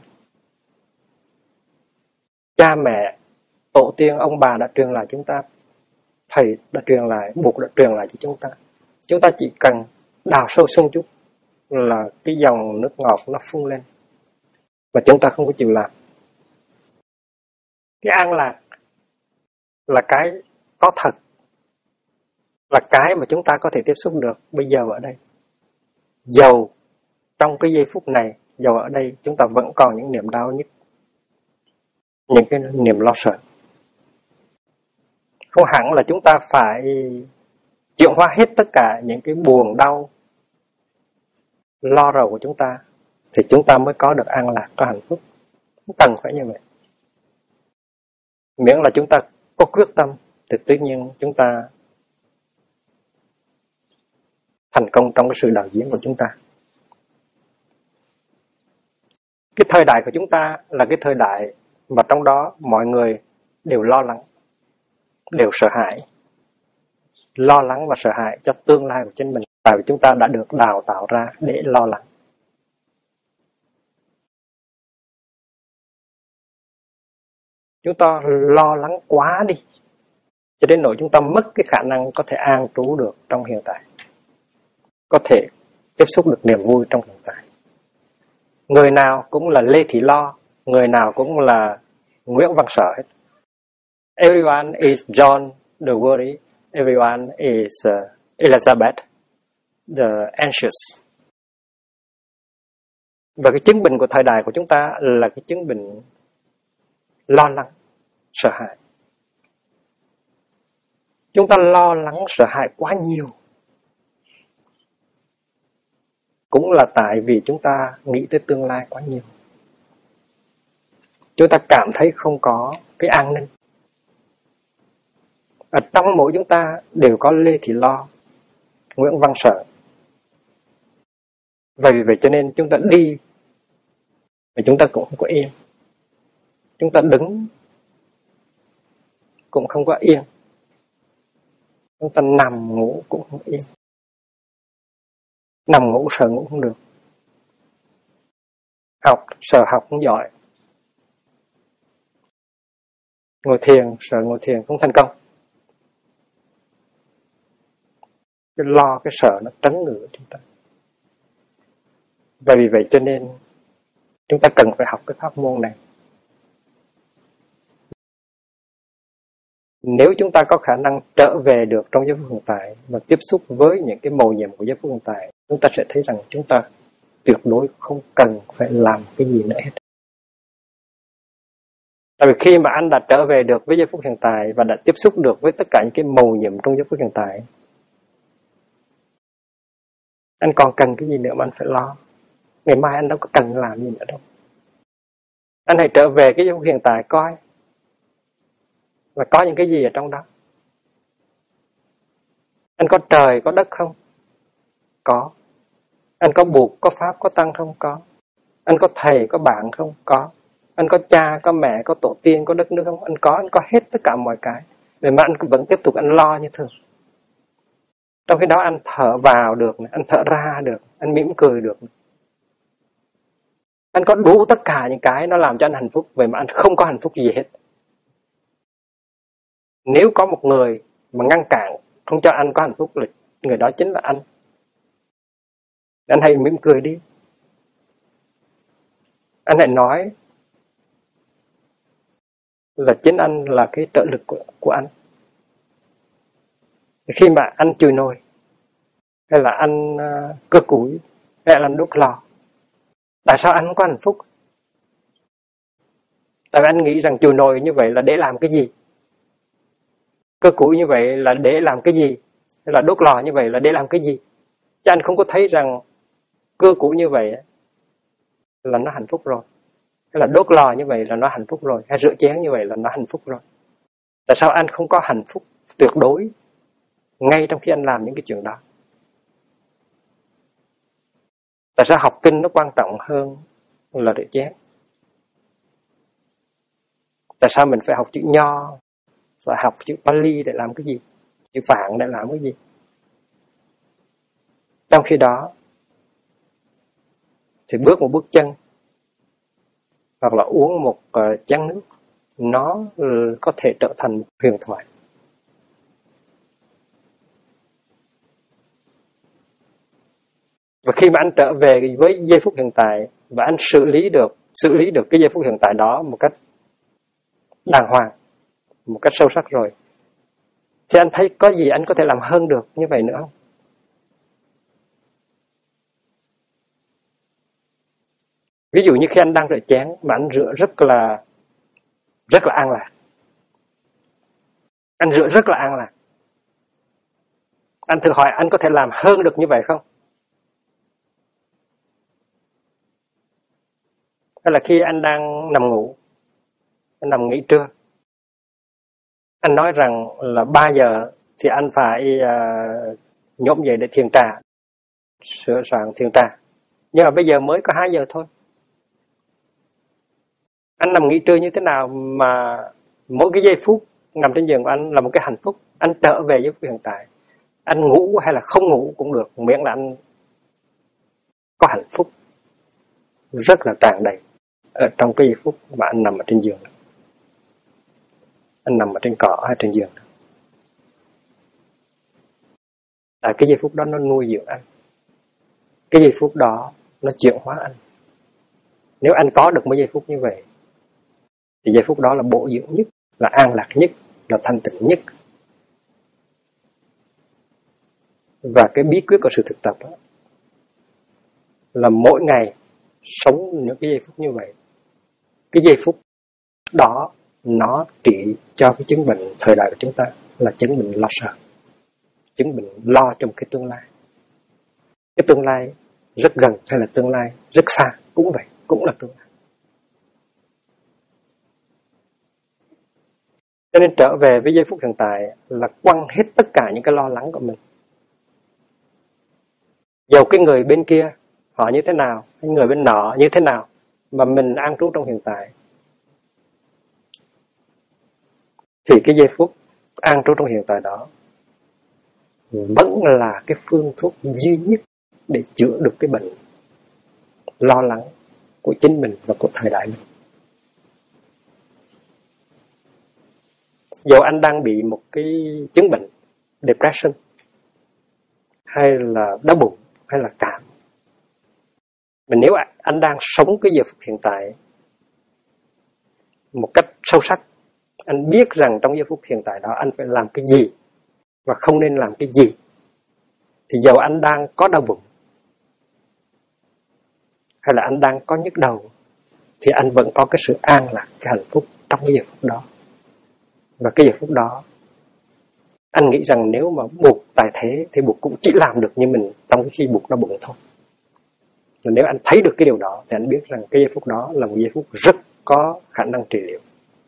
Cha mẹ, tổ tiên, ông bà đã truyền lại chúng ta, thầy đã truyền lại, Bụt đã truyền lại cho chúng ta. Chúng ta chỉ cần đào sâu xuống chút là cái dòng nước ngọt nó phun lên. Mà chúng ta không có chịu làm. Cái an lạc là cái có thật, là cái mà chúng ta có thể tiếp xúc được bây giờ ở đây. Dầu trong cái giây phút này, dầu ở đây chúng ta vẫn còn những niềm đau nhất, những cái niềm lo sợ. Không hẳn là chúng ta phải chuyển hóa hết tất cả những cái buồn đau, lo rầu của chúng ta, thì chúng ta mới có được an lạc, có hạnh phúc. Không cần phải như vậy. Miễn là chúng ta có quyết tâm, thì tất nhiên chúng ta thành công trong cái sự đào giếng của chúng ta. Cái thời đại của chúng ta là cái thời đại mà trong đó mọi người đều lo lắng, đều sợ hãi. Lo lắng và sợ hãi cho tương lai của chính mình. Tại vì chúng ta đã được đào tạo ra để lo lắng. Chúng ta lo lắng quá đi, cho đến nỗi chúng ta mất cái khả năng có thể an trú được trong hiện tại, có thể tiếp xúc được niềm vui trong hiện tại. Người nào cũng là Lê Thị Lo, người nào cũng là Nguyễn Văn Sở hết. Everyone is John the worry, everyone is Elizabeth the anxious. Và cái chứng bệnh của thời đại của chúng ta là cái chứng bệnh lo lắng, sợ hãi. Chúng ta lo lắng, sợ hãi quá nhiều. Cũng là tại vì chúng ta nghĩ tới tương lai quá nhiều. Chúng ta cảm thấy không có cái an ninh. Ở trong mỗi chúng ta đều có Lê Thị Lo, Nguyễn Văn Sở. Vậy cho nên chúng ta đi, và chúng ta cũng không có yên. Chúng ta đứng cũng không có yên. Chúng ta nằm ngủ cũng không yên. Nằm ngủ sợ ngủ không được. Học sợ học không giỏi. Ngồi thiền sợ ngồi thiền không thành công. Cái lo, cái sợ nó trấn ngự chúng ta. Và vì vậy cho nên chúng ta cần phải học cái pháp môn này. Nếu chúng ta có khả năng trở về được trong giây phút hiện tại và tiếp xúc với những cái mầu nhiệm của giây phút hiện tại, chúng ta sẽ thấy rằng chúng ta tuyệt đối không cần phải làm cái gì nữa hết. Tại vì khi mà anh đã trở về được với giây phút hiện tại và đã tiếp xúc được với tất cả những cái mầu nhiệm trong giây phút hiện tại, anh còn cần cái gì nữa mà anh phải lo. Ngày mai anh đâu có cần làm gì nữa đâu. Anh hãy trở về cái giây phút hiện tại coi và có những cái gì ở trong đó. Anh có trời, có đất không? Có. Anh có Bụt, có Pháp, có Tăng không? Có. Anh có thầy, có bạn không? Có. Anh có cha, có mẹ, có tổ tiên, có đất nước không? Anh có hết tất cả mọi cái. Vậy mà anh vẫn tiếp tục anh lo như thường. Trong khi đó anh thở vào được, anh thở ra được, anh mỉm cười được. Anh có đủ tất cả những cái nó làm cho anh hạnh phúc. Vậy mà anh không có hạnh phúc gì hết. Nếu có một người mà ngăn cản không cho anh có hạnh phúc là người đó chính là anh. Anh hãy mỉm cười đi. Anh hãy nói là chính anh là cái trợ lực của anh. Khi mà anh chùi nồi, hay là anh cơ củi, hay là anh đốt lò, tại sao anh không có hạnh phúc? Tại vì anh nghĩ rằng chùi nồi như vậy là để làm cái gì? Cơ củi như vậy là để làm cái gì? Hay là đốt lò như vậy là để làm cái gì? Chứ anh không có thấy rằng cơ củi như vậy là nó hạnh phúc rồi. Hay là đốt lò như vậy là nó hạnh phúc rồi. Hay rửa chén như vậy là nó hạnh phúc rồi. Tại sao anh không có hạnh phúc tuyệt đối ngay trong khi anh làm những cái chuyện đó? Tại sao học kinh nó quan trọng hơn là rửa chén? Tại sao mình phải học chữ Nho, phải học chữ Pali để làm cái gì? Chữ Phạn để làm cái gì? Trong khi đó thì bước một bước chân hoặc là uống một chén nước, nó có thể trở thành một huyền thoại. Và khi mà anh trở về với giây phút hiện tại và anh xử lý được cái giây phút hiện tại đó một cách đàng hoàng, một cách sâu sắc rồi, thì anh thấy có gì anh có thể làm hơn được như vậy nữa không? Ví dụ như khi anh đang rửa chén mà anh rửa rất là an lạc. Anh rửa rất là an lạc. Anh thử hỏi anh có thể làm hơn được như vậy không? Hay là khi anh đang nằm ngủ, anh nằm nghỉ trưa, anh nói rằng là 3 giờ thì anh phải nhổm dậy để thiền trà, sửa soạn thiền trà. Nhưng mà bây giờ mới có 2 giờ thôi. Anh nằm nghỉ trưa như thế nào mà mỗi cái giây phút nằm trên giường của anh là một cái hạnh phúc. Anh trở về với hiện tại. Anh ngủ hay là không ngủ cũng được, miễn là anh có hạnh phúc rất là tràn đầy ở trong cái giây phút mà anh nằm ở trên giường. Anh nằm ở trên cỏ hay trên giường. Tại cái giây phút đó nó nuôi dưỡng anh. Cái giây phút đó nó chuyển hóa anh. Nếu anh có được mấy giây phút như vậy thì giây phút đó là bổ dưỡng nhất, là an lạc nhất, là thanh tịnh nhất. Và cái bí quyết của sự thực tập đó là mỗi ngày sống những cái giây phút như vậy. Cái giây phút đó nó trị cho cái chứng bệnh thời đại của chúng ta là chứng bệnh lo sợ, chứng bệnh lo trong cái tương lai. Cái tương lai rất gần hay là tương lai rất xa cũng vậy, cũng là tương lai. Cho nên trở về với giây phút hiện tại là quăng hết tất cả những cái lo lắng của mình. Dầu cái người bên kia họ như thế nào, cái người bên nọ như thế nào, mà mình an trú trong hiện tại, thì cái giây phút an trú trong hiện tại đó vẫn là cái phương thuốc duy nhất để chữa được cái bệnh lo lắng của chính mình và của thời đại mình. Dầu anh đang bị một cái chứng bệnh depression, hay là đau bụng, hay là cảm, mà nếu anh đang sống cái giờ phút hiện tại một cách sâu sắc, anh biết rằng trong giờ phút hiện tại đó anh phải làm cái gì và không nên làm cái gì, thì dầu anh đang có đau bụng hay là anh đang có nhức đầu, thì anh vẫn có cái sự an lạc, cái hạnh phúc trong cái giờ phút đó. Và cái giờ phút đó anh nghĩ rằng nếu mà buộc tại thế thì buộc cũng chỉ làm được như mình trong cái khi buộc đau bụng thôi. Và nếu anh thấy được cái điều đó thì anh biết rằng cái giây phút đó là một giây phút rất có khả năng trị liệu.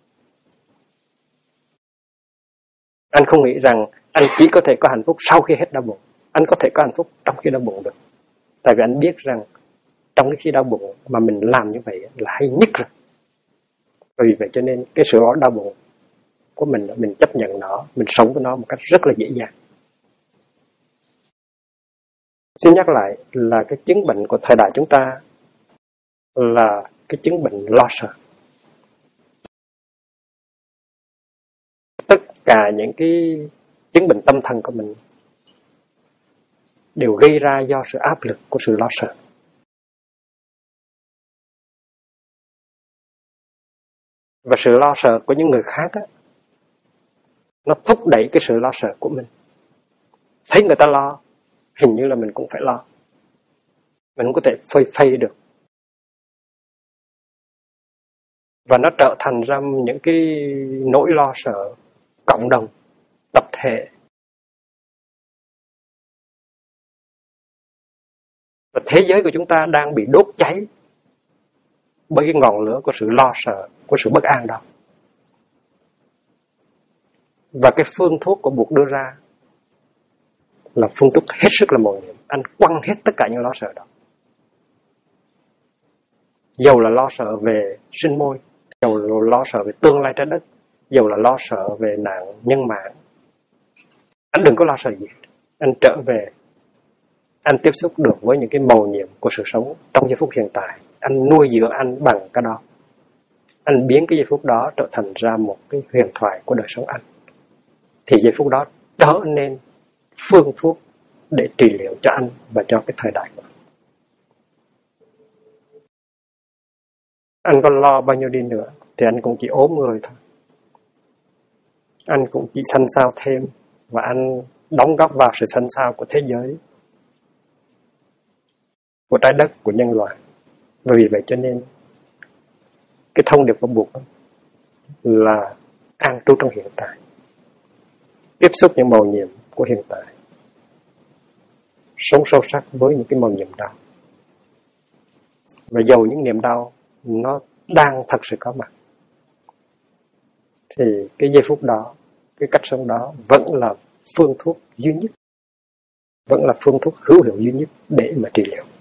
Anh không nghĩ rằng anh chỉ có thể có hạnh phúc sau khi hết đau bụng. Anh có thể có hạnh phúc trong khi đau bụng được. Tại vì anh biết rằng trong cái khi đau bụng mà mình làm như vậy là hay nhất rồi. Vì vậy cho nên cái sự đau bụng của mình chấp nhận nó, mình sống với nó một cách rất là dễ dàng. Xin nhắc lại là cái chứng bệnh của thời đại chúng ta là cái chứng bệnh lo sợ. Tất cả những cái chứng bệnh tâm thần của mình đều gây ra do sự áp lực của sự lo sợ. Và sự lo sợ của những người khác á, nó thúc đẩy cái sự lo sợ của mình. Thấy người ta lo, hình như là mình cũng phải lo. Mình không có thể phơi phây được. Và nó trở thành ra những cái nỗi lo sợ cộng đồng, tập thể. Và thế giới của chúng ta đang bị đốt cháy bởi cái ngọn lửa của sự lo sợ, của sự bất an đó. Và cái phương thuốc của Bụt đưa ra là phương thuốc hết sức là mầu nhiệm. Anh quăng hết tất cả những lo sợ đó. Dầu là lo sợ về sinh môi, dầu là lo sợ về tương lai trái đất, dầu là lo sợ về nạn nhân mạng, anh đừng có lo sợ gì. Anh trở về, anh tiếp xúc được với những cái mầu nhiệm của sự sống trong giây phút hiện tại. Anh nuôi dưỡng anh bằng cái đó. Anh biến cái giây phút đó trở thành ra một cái huyền thoại của đời sống anh. Thì giây phút đó trở nên phương thuốc để trị liệu cho anh và cho cái thời đại của anh. Anh có lo bao nhiêu đi nữa thì anh cũng chỉ ốm người thôi. Anh cũng chỉ xanh xao thêm và anh đóng góp vào sự xanh xao của thế giới, của trái đất, của nhân loại. Và vì vậy cho nên cái thông điệp của Bụt là an trú trong hiện tại, tiếp xúc những mầu nhiệm của hiện tại, sống sâu sắc với những cái mầu nhiệm đó. Và dầu những niềm đau nó đang thật sự có mặt, thì cái giây phút đó, cái cách sống đó vẫn là phương thuốc duy nhất, vẫn là phương thuốc hữu hiệu duy nhất để mà trị liệu.